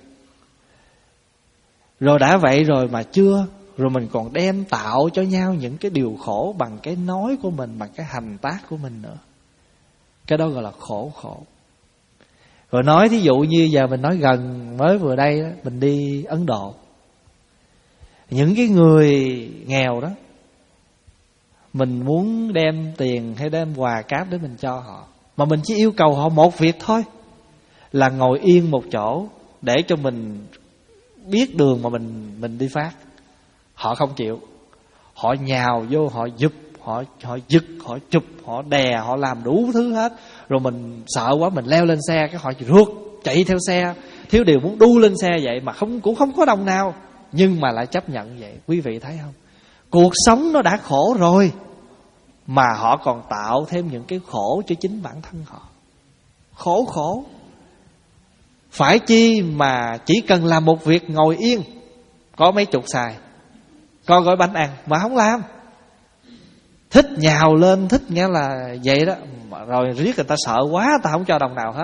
[SPEAKER 1] Rồi đã vậy rồi mà chưa. Rồi mình còn đem tạo cho nhau những cái điều khổ bằng cái nói của mình, bằng cái hành tác của mình nữa. Cái đó gọi là khổ khổ. Rồi nói thí dụ như giờ mình nói gần mới vừa đây đó, mình đi Ấn Độ. Những cái người nghèo đó, mình muốn đem tiền hay đem quà cáp để mình cho họ, mà mình chỉ yêu cầu họ một việc thôi, là ngồi yên một chỗ để cho mình biết đường mà mình mình đi phát. Họ không chịu. Họ nhào vô, họ giục, họ họ giật, họ chụp, họ đè, họ làm đủ thứ hết. Rồi mình sợ quá mình leo lên xe, cái họ ruột chạy theo xe, thiếu điều muốn đu lên xe vậy mà không cũng không có đồng nào, nhưng mà lại chấp nhận vậy. Quý vị thấy không? Cuộc sống nó đã khổ rồi mà họ còn tạo thêm những cái khổ cho chính bản thân họ. Khổ khổ. Phải chi mà chỉ cần làm một việc ngồi yên, có mấy chục xài, có gói bánh ăn mà không làm. Thích nhào lên, thích nghĩa là vậy đó. Rồi riết người ta sợ quá, ta không cho đồng nào hết.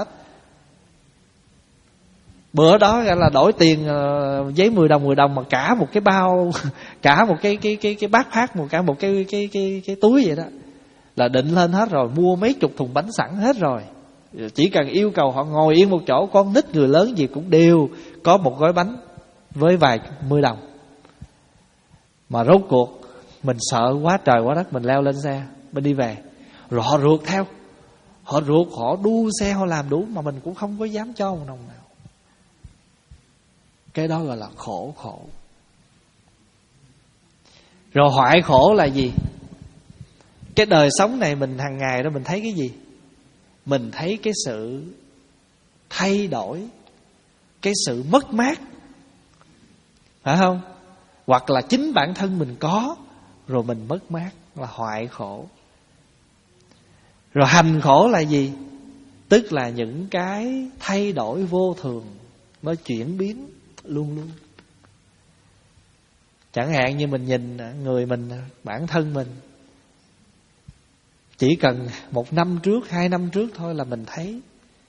[SPEAKER 1] Bữa đó là đổi tiền uh, giấy mười đồng mười đồng mà cả một cái bao, cả một cái cái cái cái bát phát, một cả một cái cái cái cái túi vậy đó. là định lên hết rồi, mua mấy chục thùng bánh sẵn hết rồi. Chỉ cần yêu cầu họ ngồi yên một chỗ, con nít người lớn gì cũng đều có một gói bánh với vài mươi đồng. Mà rốt cuộc mình sợ quá trời quá đất, mình leo lên xe, mình đi về. Rồi họ rượt theo, họ rượt, họ đua xe, họ làm đủ, mà mình cũng không có dám cho một đồng nào. Cái đó gọi là khổ khổ. Rồi hoại khổ là gì? Cái đời sống này mình hàng ngày đó mình thấy cái gì? Mình thấy cái sự thay đổi, cái sự mất mát, phải không? Hoặc là chính bản thân mình có rồi mình mất mát, là hoại khổ. Rồi hành khổ là gì? Tức là những cái thay đổi vô thường, nó chuyển biến luôn luôn. Chẳng hạn như mình nhìn người mình, bản thân mình, chỉ cần một năm trước, hai năm trước thôi là mình thấy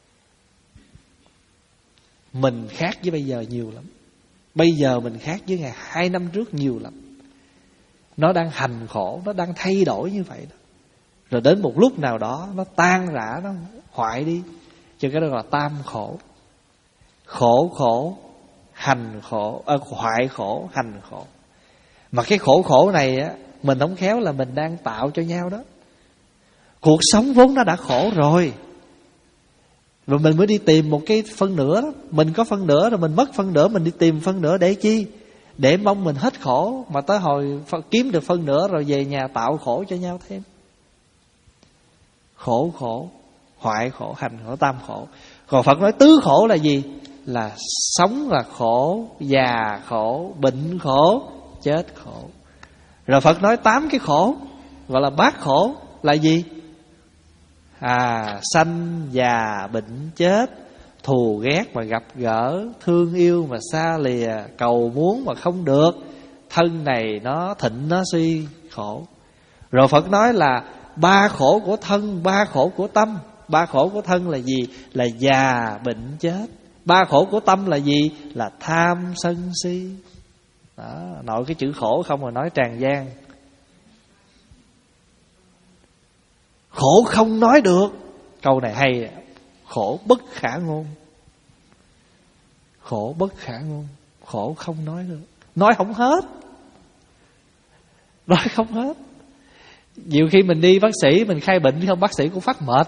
[SPEAKER 1] mình khác với bây giờ nhiều lắm. Bây giờ mình khác với ngày hai năm trước nhiều lắm. Nó đang hành khổ, nó đang thay đổi như vậy đó. Rồi đến một lúc nào đó nó tan rã, nó hoại đi. Cho cái đó là tam khổ. Khổ khổ, hành khổ, à, hoại khổ, hành khổ. Mà cái khổ khổ này á, mình không khéo là mình đang tạo cho nhau đó. Cuộc sống vốn nó đã khổ rồi, rồi mình mới đi tìm một cái phân nửa đó. Mình có phân nửa rồi mình mất phân nửa, mình đi tìm phân nửa để chi? Để mong mình hết khổ, mà tới hồi kiếm được phân nửa rồi về nhà tạo khổ cho nhau thêm. Khổ khổ, hoại khổ, hành khổ, tam khổ. Còn Phật nói tứ khổ là gì? Là sống là khổ, già khổ, bệnh khổ, chết khổ. Rồi Phật nói tám cái khổ, gọi là bát khổ là gì? À, sanh, già, bệnh, chết, thù ghét mà gặp gỡ, thương yêu mà xa lìa, cầu muốn mà không được, thân này nó thịnh nó suy, khổ. Rồi Phật nói là ba khổ của thân, ba khổ của tâm. Ba khổ của thân là gì? Là già, bệnh, chết. Ba khổ của tâm là gì? Là tham, sân, si. Đó, nội cái chữ khổ không mà nói tràn gian. Khổ không nói được. Câu này hay. Khổ bất khả ngôn. Khổ bất khả ngôn. Khổ không nói được. Nói không hết. Nói không hết. Nhiều khi mình đi bác sĩ, mình khai bệnh không, bác sĩ cũng phát mệt.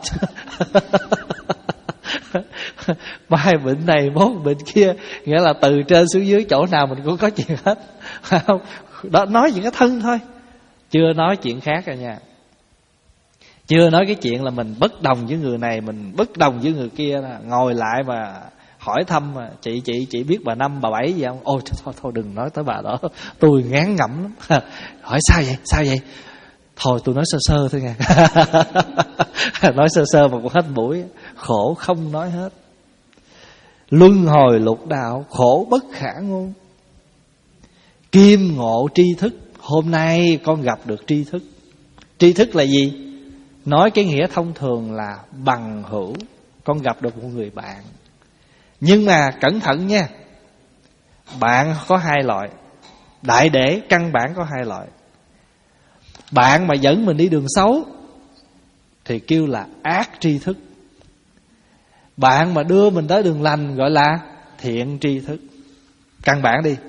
[SPEAKER 1] Mai bệnh này, mốt bệnh kia. Nghĩa là từ trên xuống dưới chỗ nào mình cũng có chuyện hết. Đó, nói chuyện cái thân thôi, chưa nói chuyện khác rồi nha. Chưa nói cái chuyện là mình bất đồng với người này, mình bất đồng với người kia là ngồi lại mà hỏi thăm mà chị chị chị biết bà năm bà bảy gì không? Ôi thôi thôi đừng nói tới bà đó, tôi ngán ngẩm lắm. Hỏi sao vậy? Sao vậy? Thôi tôi nói sơ sơ thôi nha. Nói sơ sơ mà cũng hết mũi. Khổ không nói hết. Luân hồi lục đạo, khổ bất khả ngôn. Kim ngộ tri thức. Hôm nay con gặp được tri thức. Tri thức là gì? Nói cái nghĩa thông thường là bằng hữu. Con gặp được một người bạn. Nhưng mà cẩn thận nha, bạn có hai loại. Đại để căn bản có hai loại. Bạn mà dẫn mình đi đường xấu thì kêu là ác tri thức. Bạn mà đưa mình tới đường lành gọi là thiện tri thức. Căn bản đi.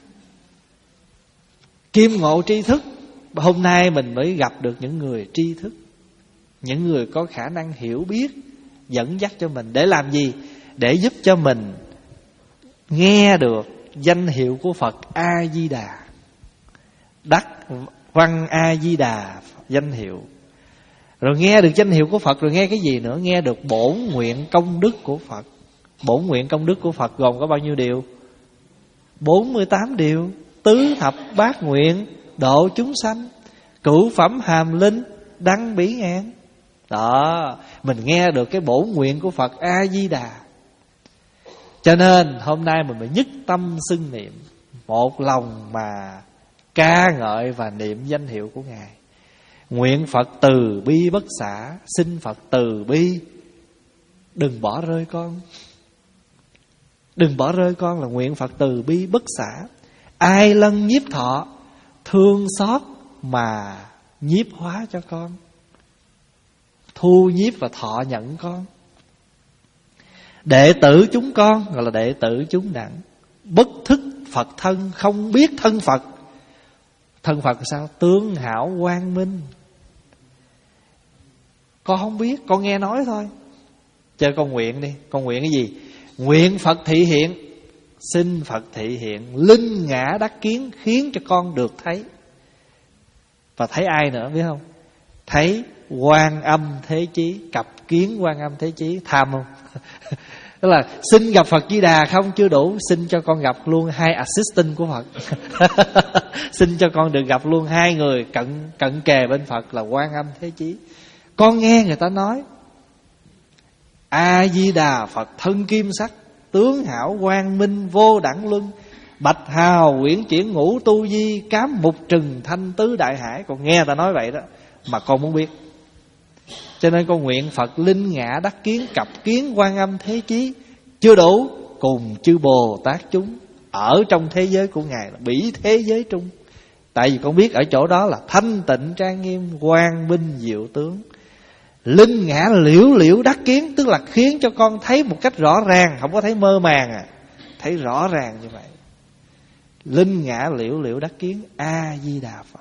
[SPEAKER 1] Kim ngộ tri thức. Hôm nay mình mới gặp được những người tri thức, những người có khả năng hiểu biết, dẫn dắt cho mình. Để làm gì? Để giúp cho mình nghe được danh hiệu của Phật A-di-đà. Đắc văn A-di-đà danh hiệu. Rồi nghe được danh hiệu của Phật. Rồi nghe cái gì nữa? Nghe được bổn nguyện công đức của Phật. Bổn nguyện công đức của Phật gồm có bao nhiêu điều? bốn mươi tám điều. Tứ thập bát nguyện, độ chúng sanh, cửu phẩm hàm linh, đăng bỉ ngạn. Đó, mình nghe được cái bổn nguyện của Phật A-di-đà. Cho nên hôm nay mình phải nhất tâm xưng niệm, một lòng mà ca ngợi và niệm danh hiệu của Ngài. Nguyện Phật từ bi bất xả, xin Phật từ bi đừng bỏ rơi con. Đừng bỏ rơi con là nguyện Phật từ bi bất xả. Ai lân nhiếp thọ, thương xót mà nhiếp hóa cho con. thu nhiếp và thọ nhận con. Đệ tử chúng con gọi là đệ tử chúng đặng, bất thức Phật thân, không biết thân Phật. Thân Phật sao? Tướng hảo quang minh. Con không biết, con nghe nói thôi. Cho con nguyện đi. Con nguyện cái gì? Nguyện Phật thị hiện. Xin Phật thị hiện linh ngã đắc kiến, khiến cho con được thấy. Và thấy ai nữa biết không? Thấy Quan Âm Thế Chí, cặp kiến Quan Âm Thế Chí. Tham không? Tức là xin gặp Phật Di Đà không chưa đủ, xin cho con gặp luôn hai assistant của Phật. Xin cho con được gặp luôn hai người cận cận kề bên Phật là Quan Âm Thế Chí. Con nghe người ta nói A Di Đà Phật thân kim sắc, tướng hảo quang minh vô đẳng luân, bạch hào quyển chuyển ngũ tu di, cám mục trừng thanh tứ đại hải. Con nghe ta nói vậy đó mà con muốn biết. Cho nên con nguyện Phật linh ngã đắc kiến, cặp kiến Quan Âm Thế Chí. Chưa đủ, cùng chư Bồ Tát chúng ở trong thế giới của Ngài là bỉ thế giới trung. Tại vì con biết ở chỗ đó là thanh tịnh trang nghiêm, quang minh diệu tướng. Linh ngã liễu liễu đắc kiến, tức là khiến cho con thấy một cách rõ ràng, không có thấy mơ màng à, thấy rõ ràng như vậy. Linh ngã liễu liễu đắc kiến A Di Đà Phật.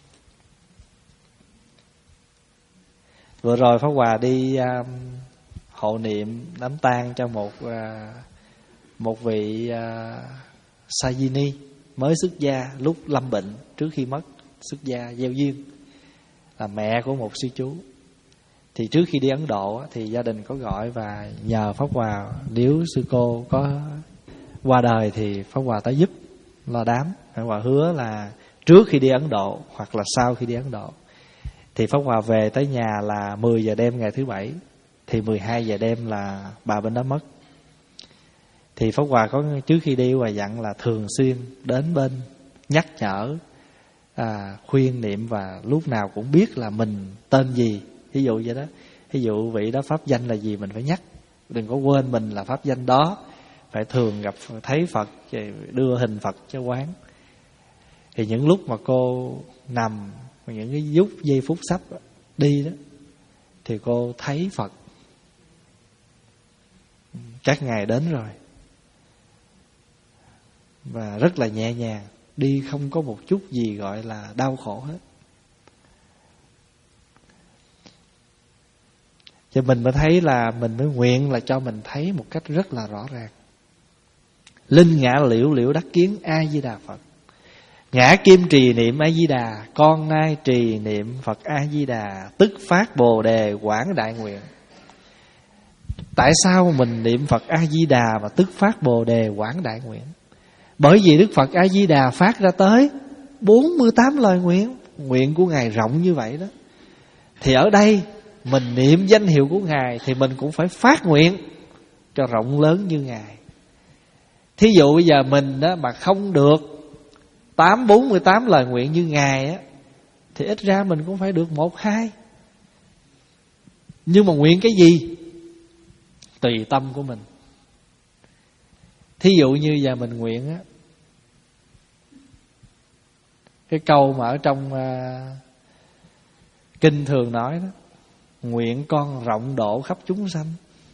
[SPEAKER 1] Vừa rồi Pháp Hòa đi um, hộ niệm đám tang cho một uh, một vị uh, Sajini mới xuất gia lúc lâm bệnh, trước khi mất xuất gia gieo duyên, là mẹ của một sư chú. Thì trước khi đi Ấn Độ thì gia đình có gọi và nhờ Pháp Hòa nếu sư cô có qua đời thì Pháp Hòa tới giúp lo đám. Pháp Hòa hứa là trước khi đi Ấn Độ hoặc là sau khi đi Ấn Độ. Thì Pháp Hòa về tới nhà là mười giờ đêm ngày thứ bảy, thì mười hai giờ đêm là bà bên đó mất. Thì Pháp Hòa có trước khi đi Hòa dặn là thường xuyên đến bên nhắc nhở, à, khuyên niệm, và lúc nào cũng biết là mình tên gì. Ví dụ vậy đó, ví dụ vị đó pháp danh là gì mình phải nhắc, đừng có quên mình là pháp danh đó. Phải thường gặp thấy Phật đưa hình Phật cho quán. Thì những lúc mà cô nằm, những cái phút giây phút sắp đi đó, thì cô thấy Phật. Các ngài đến rồi, và rất là nhẹ nhàng, đi không có một chút gì gọi là đau khổ hết. Cho mình mới thấy là mình mới nguyện là cho mình thấy một cách rất là rõ ràng. Linh ngã liễu liễu đắc kiến A Di Đà Phật. Ngã kim trì niệm A Di Đà, con nay trì niệm Phật A Di Đà, tức phát Bồ đề quảng đại nguyện. Tại sao mình niệm Phật A Di Đà mà tức phát Bồ đề quảng đại nguyện? Bởi vì Đức Phật A Di Đà phát ra tới bốn mươi tám lời nguyện. Nguyện của Ngài rộng như vậy đó. Thì ở đây mình niệm danh hiệu của Ngài thì mình cũng phải phát nguyện cho rộng lớn như Ngài. Thí dụ bây giờ mình đó mà không được tám bốn mươi tám lời nguyện như Ngài á, thì ít ra mình cũng phải được một hai. Nhưng mà nguyện cái gì? Tùy tâm của mình. Thí dụ như giờ mình nguyện á, cái câu mà ở trong uh, kinh thường nói đó, nguyện con rộng độ khắp chúng sanh.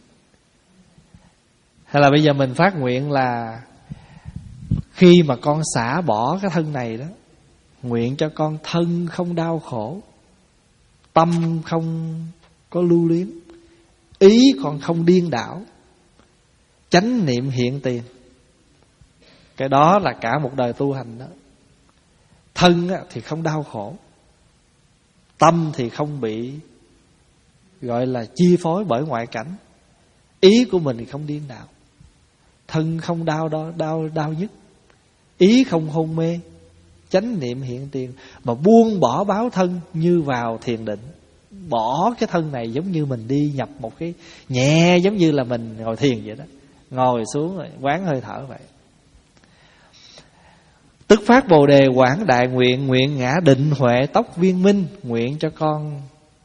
[SPEAKER 1] Hay là bây giờ mình phát nguyện là khi mà con xả bỏ cái thân này đó, nguyện cho con thân không đau khổ, tâm không có lưu luyến, ý con không điên đảo, chánh niệm hiện tiền. Cái đó là cả một đời tu hành đó. Thân thì không đau khổ, tâm thì không bị gọi là chi phối bởi ngoại cảnh, ý của mình thì không điên đảo. Thân không đau đau đau đau nhức, ý không hôn mê, chánh niệm hiện tiền, mà buông bỏ báo thân như vào thiền định. Bỏ cái thân này giống như mình đi nhập một cái nhẹ, giống như là mình ngồi thiền vậy đó, ngồi xuống rồi quán hơi thở vậy. Tức phát Bồ đề quảng đại nguyện, nguyện ngã định huệ tốc viên minh. Nguyện cho con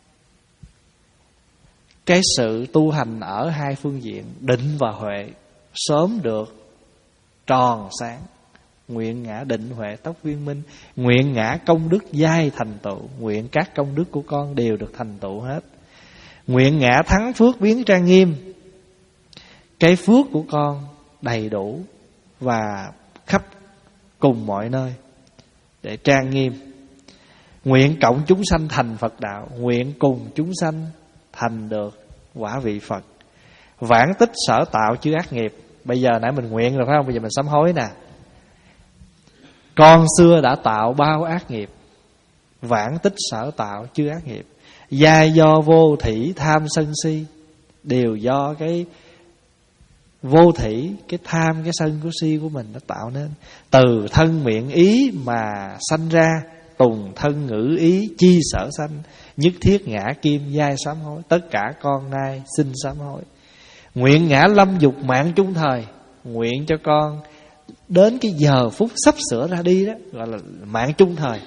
[SPEAKER 1] cái sự tu hành ở hai phương diện, định và huệ, sớm được tròn sáng. Nguyện ngã định huệ tốc viên minh. Nguyện ngã công đức giai thành tựu. Nguyện các công đức của con đều được thành tựu hết. Nguyện ngã thắng phước biến trang nghiêm. Cái phước của con đầy đủ và khắp cùng mọi nơi để trang nghiêm. Nguyện cộng chúng sanh thành Phật đạo. Nguyện cùng chúng sanh thành được quả vị Phật. Vãng tích sở tạo chứa ác nghiệp. Bây giờ nãy mình nguyện rồi phải không? Bây giờ mình sám hối nè. Con xưa đã tạo bao ác nghiệp. Vãng tích sở tạo chứa ác nghiệp. Giai do vô thỉ tham sân si. Đều do cái vô thỉ, cái tham, cái sân, cái si của mình nó tạo nên. Từ thân miệng ý mà sanh ra. Tùng thân ngữ ý chi sở sanh. Nhất thiết ngã kim giai sám hối. Tất cả con nay xin sám hối. Nguyện ngã lâm dục mạng chung thời. Nguyện cho con đến cái giờ phút sắp sửa ra đi đó, gọi là mạng chung thời.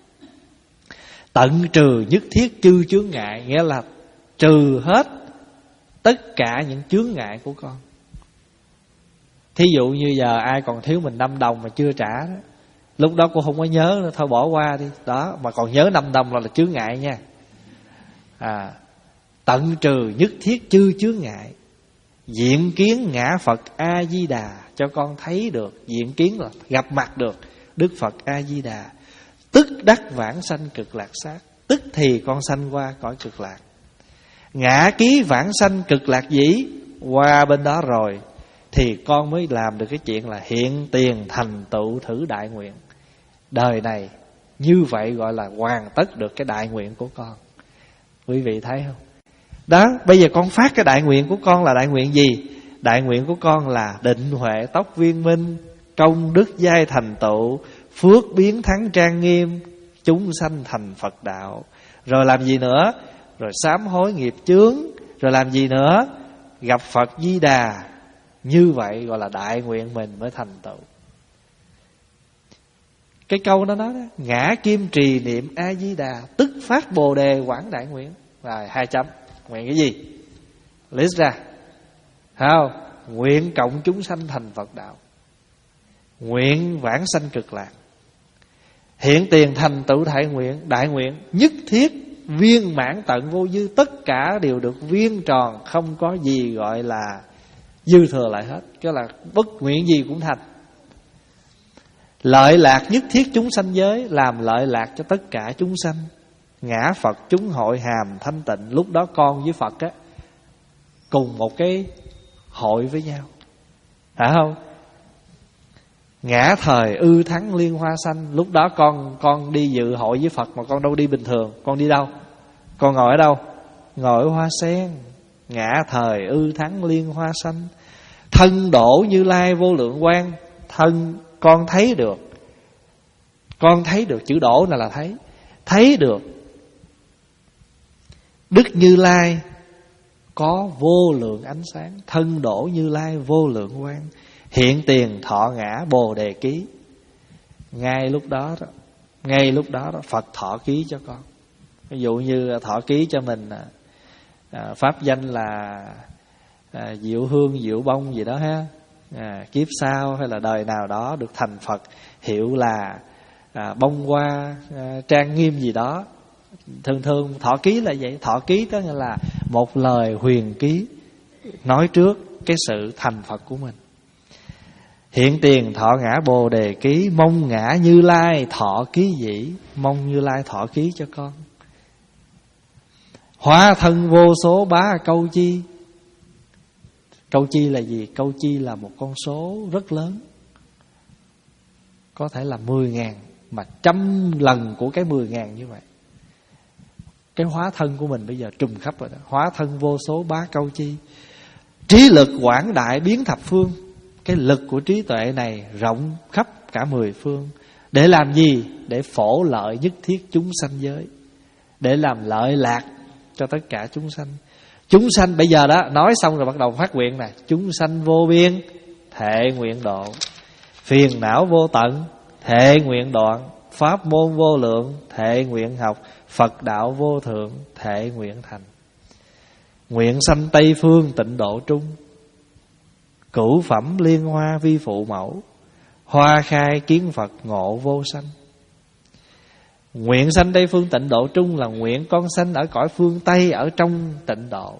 [SPEAKER 1] Tận trừ nhất thiết chư chướng ngại. Nghĩa là trừ hết tất cả những chướng ngại của con. Thí dụ như giờ ai còn thiếu mình năm đồng mà chưa trả đó, lúc đó cô không có nhớ nữa, thôi bỏ qua đi. Đó, mà còn nhớ năm đồng là, là chướng ngại nha. à, Tận trừ nhất thiết chư chướng ngại. Diện kiến ngã Phật A-di-đà. Cho con thấy được. Diện kiến là gặp mặt được Đức Phật A-di-đà. Tức đắc vãng sanh cực lạc sát. Tức thì con sanh qua cõi cực lạc. Ngã ký vãng sanh cực lạc dĩ. Qua bên đó rồi thì con mới làm được cái chuyện là hiện tiền thành tựu thử đại nguyện. Đời này như vậy gọi là hoàn tất được cái đại nguyện của con. Quý vị thấy không? Đó, bây giờ con phát cái đại nguyện của con là đại nguyện gì? Đại nguyện của con là định huệ tóc viên minh, công đức giai thành tựu, phước biến thắng trang nghiêm, chúng sanh thành Phật đạo. Rồi làm gì nữa? Rồi sám hối nghiệp chướng. Rồi làm gì nữa? Gặp Phật Di Đà. Như vậy gọi là đại nguyện mình mới thành tựu. Cái câu nó nói đó, ngã kim trì niệm A Di Đà, tức phát bồ đề quảng đại nguyện. Rồi hai chấm. Nguyện cái gì? List ra. Thấy không? Nguyện cộng chúng sanh thành Phật đạo. Nguyện vãng sanh cực lạc. Hiện tiền thành tựu đại nguyện. Đại nguyện nhất thiết viên mãn tận vô dư. Tất cả đều được viên tròn, không có gì gọi là dư thừa lại hết. Cái là bất nguyện gì cũng thành. Lợi lạc nhất thiết chúng sanh giới. Làm lợi lạc cho tất cả chúng sanh. Ngã Phật chúng hội hàm thanh tịnh. Lúc đó con với Phật á cùng một cái hội với nhau, phải không? Ngã thời ư thắng liên hoa xanh. Lúc đó con con đi dự hội với Phật mà con đâu đi bình thường. Con đi đâu? Con ngồi ở đâu? Ngồi ở hoa sen. Ngã thời ư thắng liên hoa xanh. Thân đổ Như Lai vô lượng quang. Thân con thấy được. Con thấy được. Chữ đổ này là thấy. Thấy được Đức Như Lai có vô lượng ánh sáng. Thân đổ Như Lai vô lượng quang. Hiện tiền thọ ngã bồ đề ký. Ngay lúc đó đó Ngay lúc đó, đó Phật thọ ký cho con. Ví dụ như thọ ký cho mình à, pháp danh là à, Diệu Hương, Diệu Bông gì đó ha. à, Kiếp sau hay là đời nào đó được thành Phật, hiệu là à, Bông Hoa à, Trang Nghiêm gì đó. Thường thường thọ ký là vậy. Thọ ký tức là một lời huyền ký nói trước cái sự thành Phật của mình. Hiện tiền thọ ngã bồ đề ký. Mong ngã Như Lai thọ ký dĩ. Mong Như Lai thọ ký cho con. Hóa thân vô số bá câu chi. Câu chi là gì? Câu chi là một con số rất lớn. Có thể là mười ngàn, mà trăm lần của cái mười ngàn như vậy. Cái hóa thân của mình bây giờ trùm khắp rồi đó. Hóa thân vô số bá câu chi. Trí lực quảng đại biến thập phương. Cái lực của trí tuệ này rộng khắp cả mười phương. Để làm gì? Để phổ lợi nhất thiết chúng sanh giới. Để làm lợi lạc cho tất cả chúng sanh. Chúng sanh bây giờ đó nói xong rồi bắt đầu phát nguyện này. Chúng sanh vô biên thệ nguyện độ. Phiền não vô tận thệ nguyện đoạn. Pháp môn vô lượng thệ nguyện học. Phật đạo vô thượng thệ nguyện thành. Nguyện sanh Tây phương tịnh độ trung. Cửu phẩm liên hoa vi phụ mẫu. Hoa khai kiến Phật ngộ vô sanh. Nguyện sanh Tây phương tịnh độ trung là nguyện con sanh ở cõi phương Tây, ở trong tịnh độ.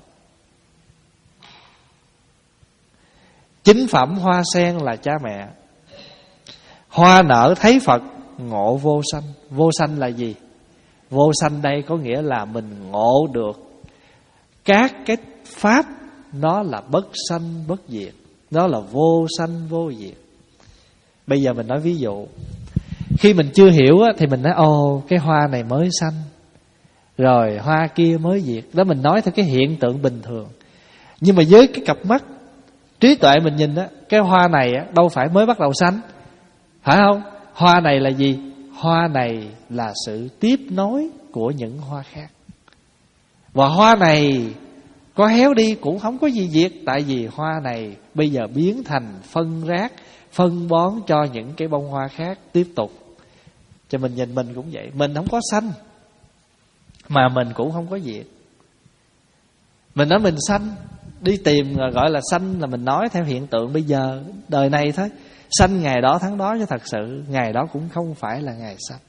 [SPEAKER 1] Chính phẩm hoa sen là cha mẹ. Hoa nở thấy Phật ngộ vô sanh. Vô sanh là gì? Vô sanh đây có nghĩa là mình ngộ được các cái pháp nó là bất sanh bất diệt, nó là vô sanh vô diệt. Bây giờ mình nói ví dụ, khi mình chưa hiểu thì mình nói ồ cái hoa này mới sanh, rồi hoa kia mới diệt. Đó mình nói theo cái hiện tượng bình thường. Nhưng mà với cái cặp mắt trí tuệ mình nhìn đó, cái hoa này đâu phải mới bắt đầu sanh, phải không? Hoa này là gì? Hoa này là sự tiếp nối của những hoa khác. Và hoa này có héo đi cũng không có gì diệt, tại vì hoa này bây giờ biến thành phân rác, phân bón cho những cái bông hoa khác tiếp tục. Cho mình nhìn mình cũng vậy. Mình không có sanh, mà mình cũng không có diệt. Mình nói mình sanh, đi tìm gọi là sanh là mình nói theo hiện tượng bây giờ, đời này thôi. Sanh ngày đó tháng đó, chứ thật sự ngày đó cũng không phải là ngày sanh.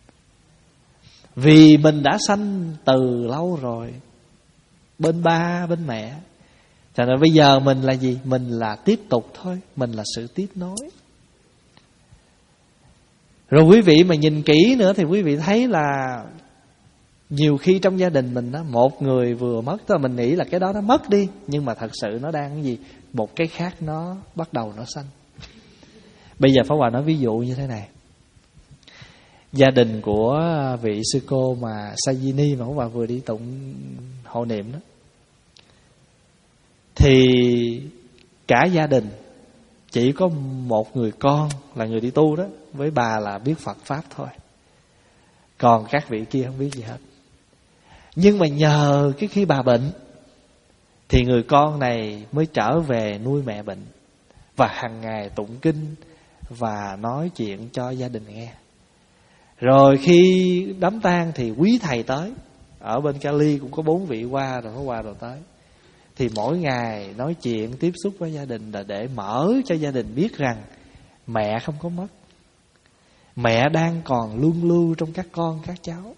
[SPEAKER 1] Vì mình đã sanh từ lâu rồi, bên ba, bên mẹ. Cho nên bây giờ mình là gì? Mình là tiếp tục thôi. Mình là sự tiếp nối. Rồi quý vị mà nhìn kỹ nữa thì quý vị thấy là nhiều khi trong gia đình mình đó, một người vừa mất, tức là mình nghĩ là cái đó nó mất đi, nhưng mà thật sự nó đang cái gì? Một cái khác nó bắt đầu nó sanh. Bây giờ Pháp Hòa nói ví dụ như thế này. Gia đình của vị sư cô mà Sajini mà Pháp Hòa vừa đi tụng hộ niệm đó, thì cả gia đình chỉ có một người con là người đi tu đó, với bà là biết Phật Pháp thôi. Còn các vị kia không biết gì hết. Nhưng mà nhờ cái khi bà bệnh thì người con này mới trở về nuôi mẹ bệnh, và hàng ngày tụng kinh và nói chuyện cho gia đình nghe. Rồi khi đám tang thì quý thầy tới. Ở bên Cali cũng có bốn vị qua rồi, có qua rồi tới. Thì mỗi ngày nói chuyện tiếp xúc với gia đình là để mở cho gia đình biết rằng mẹ không có mất, mẹ đang còn luân lưu trong các con các cháu.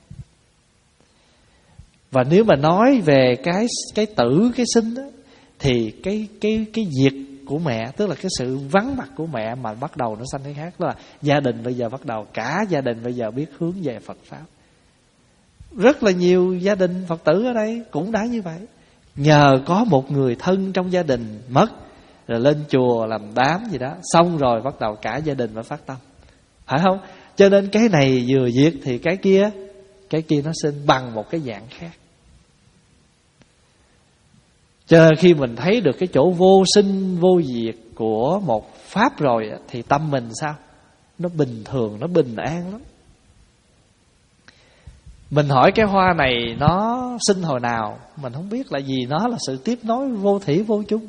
[SPEAKER 1] Và nếu mà nói về cái cái tử cái sinh đó, thì cái cái cái diệt của mẹ, tức là cái sự vắng mặt của mẹ mà bắt đầu nó sanh cái khác. Đó là gia đình bây giờ bắt đầu, cả gia đình bây giờ biết hướng về Phật Pháp. Rất là nhiều gia đình Phật tử ở đây cũng đã như vậy. Nhờ có một người thân trong gia đình mất, rồi lên chùa làm đám gì đó, xong rồi bắt đầu cả gia đình mới phát tâm, phải không? Cho nên cái này vừa diệt thì cái kia Cái kia nó sinh bằng một cái dạng khác. Cho nên khi mình thấy được cái chỗ vô sinh vô diệt của một Pháp rồi, thì tâm mình sao? Nó bình thường, nó bình an lắm. Mình hỏi cái hoa này nó sinh hồi nào, mình không biết, là gì nó là sự tiếp nối vô thủy vô chung.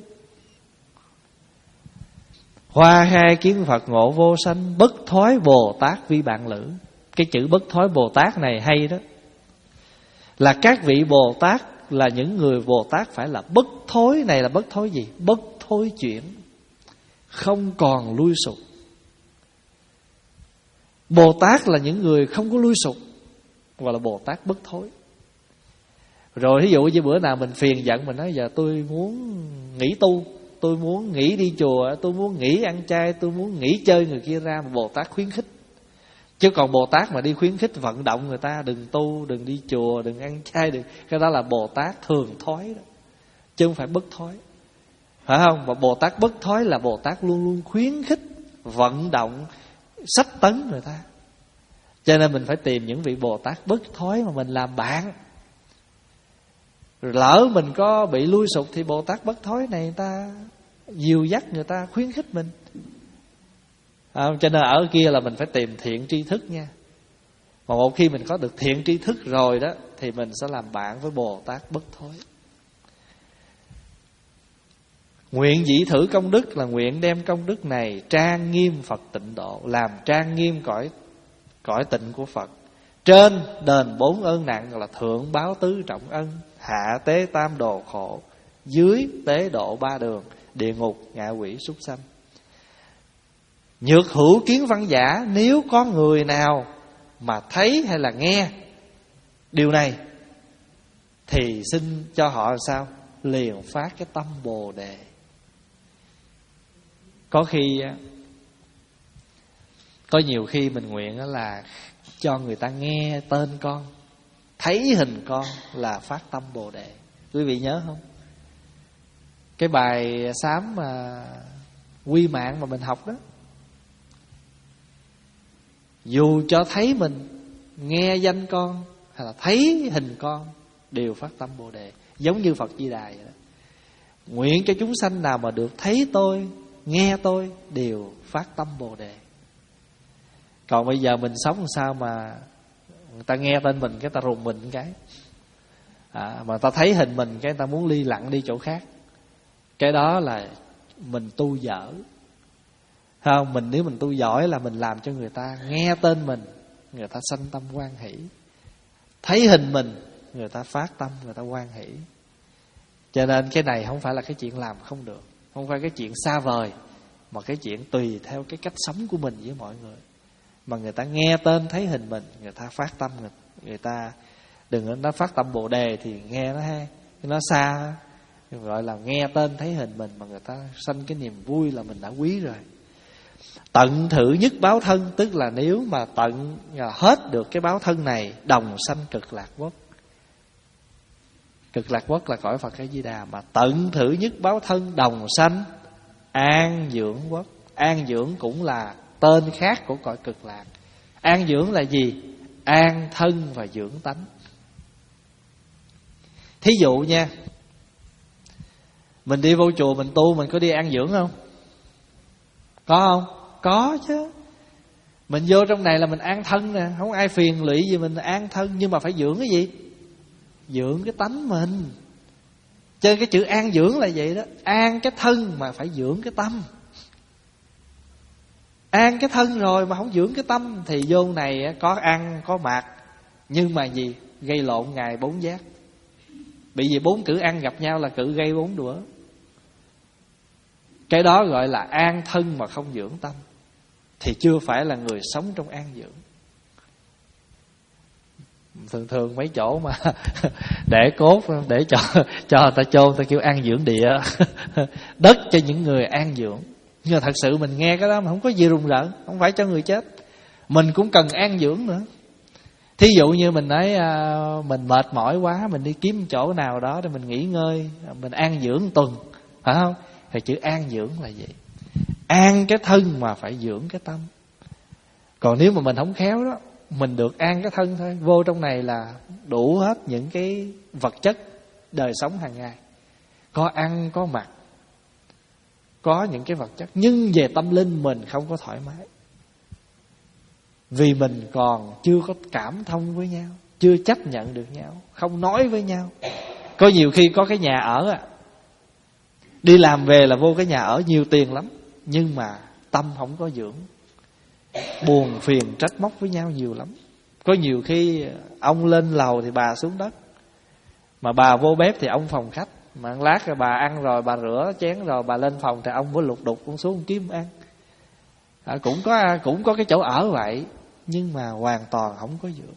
[SPEAKER 1] Hoa khai kiến Phật ngộ vô sanh, bất thối Bồ Tát vi bạn lữ. Cái chữ bất thối Bồ Tát này hay đó. Là các vị Bồ Tát là những người Bồ Tát phải là bất thối. Này là bất thối gì? Bất thối chuyển, không còn lui sụp. Bồ Tát là những người không có lui sụp, gọi là Bồ Tát bất thối. Rồi ví dụ như bữa nào mình phiền giận, mình nói giờ tôi muốn nghỉ tu, tôi muốn nghỉ đi chùa, tôi muốn nghỉ ăn chay, tôi muốn nghỉ chơi người kia ra, mà Bồ Tát khuyến khích. Chứ còn Bồ Tát mà đi khuyến khích vận động người ta đừng tu, đừng đi chùa, đừng ăn chay, đừng, cái đó là Bồ Tát thường thói đó, chứ không phải bất thói, phải không? Và Bồ Tát bất thói là Bồ Tát luôn luôn khuyến khích, vận động, sách tấn người ta. Cho nên mình phải tìm những vị Bồ Tát bất thói mà mình làm bạn. Rồi lỡ mình có bị lui sụp thì Bồ Tát bất thói này người ta dìu dắt, người ta khuyến khích mình. À, cho nên ở kia là mình phải tìm thiện tri thức nha. Mà một khi mình có được thiện tri thức rồi đó, thì mình sẽ làm bạn với Bồ Tát bất thối. Nguyện dĩ thử công đức là nguyện đem công đức này trang nghiêm Phật tịnh độ, làm trang nghiêm cõi cõi tịnh của Phật. Trên đền bốn ơn nặng là thượng báo tứ trọng ân, hạ tế tam đồ khổ, dưới tế độ ba đường, địa ngục, ngạ quỷ, súc sanh. Nhược hữu kiến văn giả, nếu có người nào mà thấy hay là nghe điều này, thì xin cho họ làm sao? Liền phát cái tâm Bồ Đề. Có khi, có nhiều khi mình nguyện đó là cho người ta nghe tên con, thấy hình con là phát tâm Bồ Đề. Quý vị nhớ không? Cái bài sám mà quy mạng mà mình học đó, dù cho thấy mình, nghe danh con hay là thấy hình con, đều phát tâm Bồ Đề. Giống như Phật Di Đà vậy đó. Nguyện cho chúng sanh nào mà được thấy tôi, nghe tôi, đều phát tâm Bồ Đề. Còn bây giờ mình sống làm sao mà người ta nghe tên mình cái ta rùng mình cái, à, mà người ta thấy hình mình cái người ta muốn ly lặng đi chỗ khác. Cái đó là mình tu dở. Không, mình nếu mình tu giỏi là mình làm cho người ta nghe tên mình, người ta sanh tâm hoan hỷ. Thấy hình mình, người ta phát tâm, người ta hoan hỷ. Cho nên cái này không phải là cái chuyện làm không được, không phải cái chuyện xa vời, mà cái chuyện tùy theo cái cách sống của mình với mọi người. Mà người ta nghe tên thấy hình mình, người ta phát tâm, người, người ta đừng có nói phát tâm Bồ Đề thì nghe nó hay, nó xa, gọi là nghe tên thấy hình mình mà người ta sanh cái niềm vui là mình đã quý rồi. Tận thử nhất báo thân, tức là nếu mà tận hết được cái báo thân này, đồng sanh cực lạc quốc. Cực lạc quốc là cõi Phật A Di Đà. Mà tận thử nhất báo thân, đồng sanh an dưỡng quốc. An dưỡng cũng là tên khác của cõi cực lạc. An dưỡng là gì? An thân và dưỡng tánh. Thí dụ nha, mình đi vô chùa mình tu, mình có đi an dưỡng không? Có không? Có chứ. Mình vô trong này là mình an thân nè, không ai phiền lụy gì mình an thân. Nhưng mà phải dưỡng cái gì? Dưỡng cái tánh mình. Cho nên cái chữ an dưỡng là vậy đó. An cái thân mà phải dưỡng cái tâm. An cái thân rồi mà không dưỡng cái tâm thì vô này có ăn có mặc, nhưng mà gì? Gây lộn ngày bốn giác. Bị gì bốn cử ăn gặp nhau là cử gây bốn đũa. Cái đó gọi là an thân mà không dưỡng tâm, thì chưa phải là người sống trong an dưỡng. Thường thường mấy chỗ mà để cốt để cho cho người ta chôn, ta kêu an dưỡng địa đất cho những người an dưỡng. Nhưng mà thật sự mình nghe cái đó mà không có gì rùng rợn, không phải cho người chết. Mình cũng cần an dưỡng nữa. Thí dụ như mình nói mình mệt mỏi quá, mình đi kiếm chỗ nào đó để mình nghỉ ngơi, mình an dưỡng một tuần, phải không? Thì chữ an dưỡng là vậy. An cái thân mà phải dưỡng cái tâm. Còn nếu mà mình không khéo đó, mình được an cái thân thôi, vô trong này là đủ hết những cái vật chất đời sống hàng ngày. Có ăn, có mặc, có những cái vật chất. Nhưng về tâm linh mình không có thoải mái, vì mình còn chưa có cảm thông với nhau, chưa chấp nhận được nhau, không nói với nhau. Có nhiều khi có cái nhà ở à, đi làm về là vô cái nhà ở nhiều tiền lắm, nhưng mà tâm không có dưỡng, buồn phiền trách móc với nhau nhiều lắm. Có nhiều khi ông lên lầu thì bà xuống đất, mà bà vô bếp thì ông phòng khách, mà một lát rồi bà ăn rồi bà rửa chén rồi bà lên phòng thì ông mới lục đục cũng xuống kiếm ăn. À, cũng có cũng có cái chỗ ở vậy, nhưng mà hoàn toàn không có dưỡng.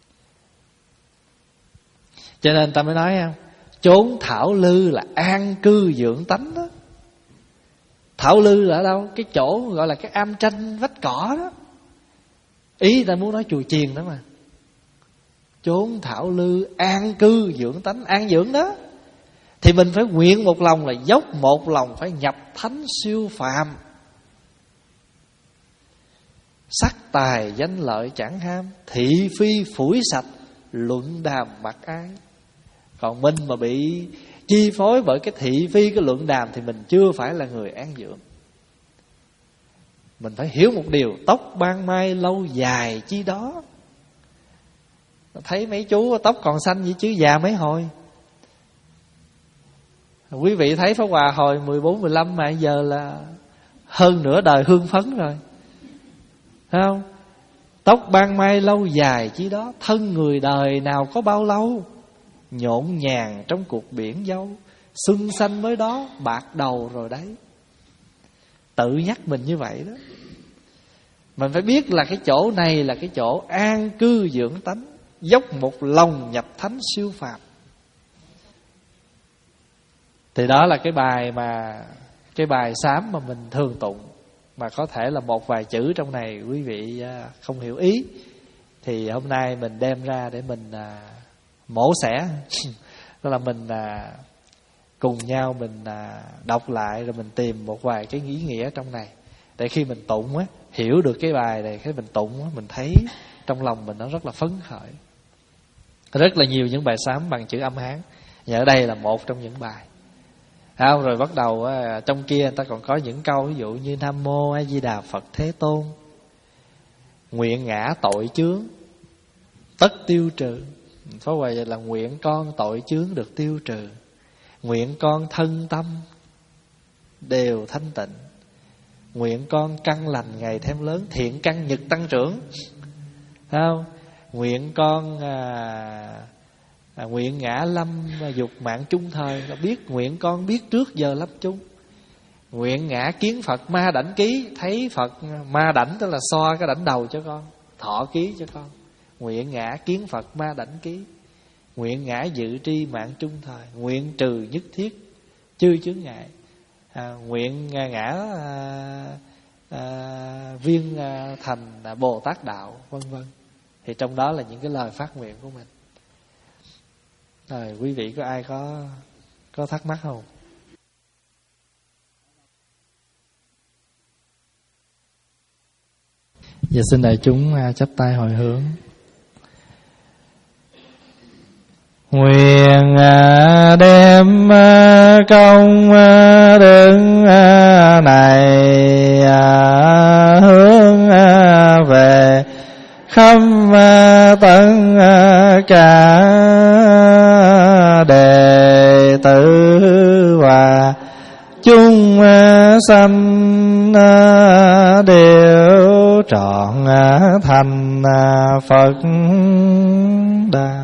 [SPEAKER 1] Cho nên ta mới nói không, chốn thảo lư là an cư dưỡng tánh đó. Thảo lư là ở đâu? Cái chỗ gọi là cái am tranh vách cỏ đó. Ý ta muốn nói chùa chiền đó mà. Chốn thảo lư an cư dưỡng tánh. An dưỡng đó thì mình phải nguyện một lòng là dốc một lòng phải nhập thánh siêu phàm. Sắc tài danh lợi chẳng ham, thị phi phủi sạch, luận đàm mặc ái. Còn mình mà bị chi phối bởi cái thị phi, cái luận đàm thì mình chưa phải là người an dưỡng. Mình phải hiểu một điều, tóc ban mai lâu dài chi đó. Thấy mấy chú tóc còn xanh vậy chứ già mấy hồi. Quý vị thấy Pháp Hòa hồi mười bốn mười lăm mà giờ là hơn nửa đời hương phấn rồi, thấy không? Tóc ban mai lâu dài chi đó, thân người đời nào có bao lâu. Nhộn nhàng trong cuộc biển dâu, xuân xanh mới đó, bạc đầu rồi đấy. Tự nhắc mình như vậy đó. Mình phải biết là cái chỗ này là cái chỗ an cư dưỡng tánh, dốc một lòng nhập thánh siêu phàm. Thì đó là cái bài mà cái bài sám mà mình thường tụng, mà có thể là một vài chữ trong này quý vị không hiểu ý, thì hôm nay mình đem ra để mình à, mổ xẻ. Đó là mình à, cùng nhau mình à, đọc lại, rồi mình tìm một vài cái ý nghĩa trong này, để khi mình tụng á, hiểu được cái bài này, khi mình tụng á, mình thấy trong lòng mình nó rất là phấn khởi. Rất là nhiều những bài sám bằng chữ âm Hán, và ở đây là một trong những bài. À, rồi bắt đầu á, trong kia người ta còn có những câu ví dụ như Nam Mô A Di Đà Phật Thế Tôn, nguyện ngã tội chướng tất tiêu trừ. Có bài là nguyện con tội chướng được tiêu trừ, nguyện con thân tâm đều thanh tịnh, nguyện con căn lành ngày thêm lớn, thiện căn nhật tăng trưởng. Thấy không? Nguyện con à, à, nguyện ngã lâm dục mạng chung thời, là biết nguyện con biết trước giờ lâm chung. Nguyện ngã kiến Phật ma đảnh ký, thấy Phật ma đảnh tức là xoa cái đảnh đầu cho con, thọ ký cho con. Nguyện ngã kiến Phật ma đảnh ký, nguyện ngã dự tri mạng chung thời, nguyện trừ nhất thiết chư chướng ngại, à, nguyện ngã à, à, viên à, thành à, Bồ Tát đạo, vân vân. Thì trong đó là những cái lời phát nguyện của mình. Rồi quý vị có ai có có thắc mắc không? Giờ xin đại chúng chắp tay hồi hướng. Nguyện đem công đức này hướng về khắp tận cả đệ tử và chúng sanh đều trọn thành Phật đạo.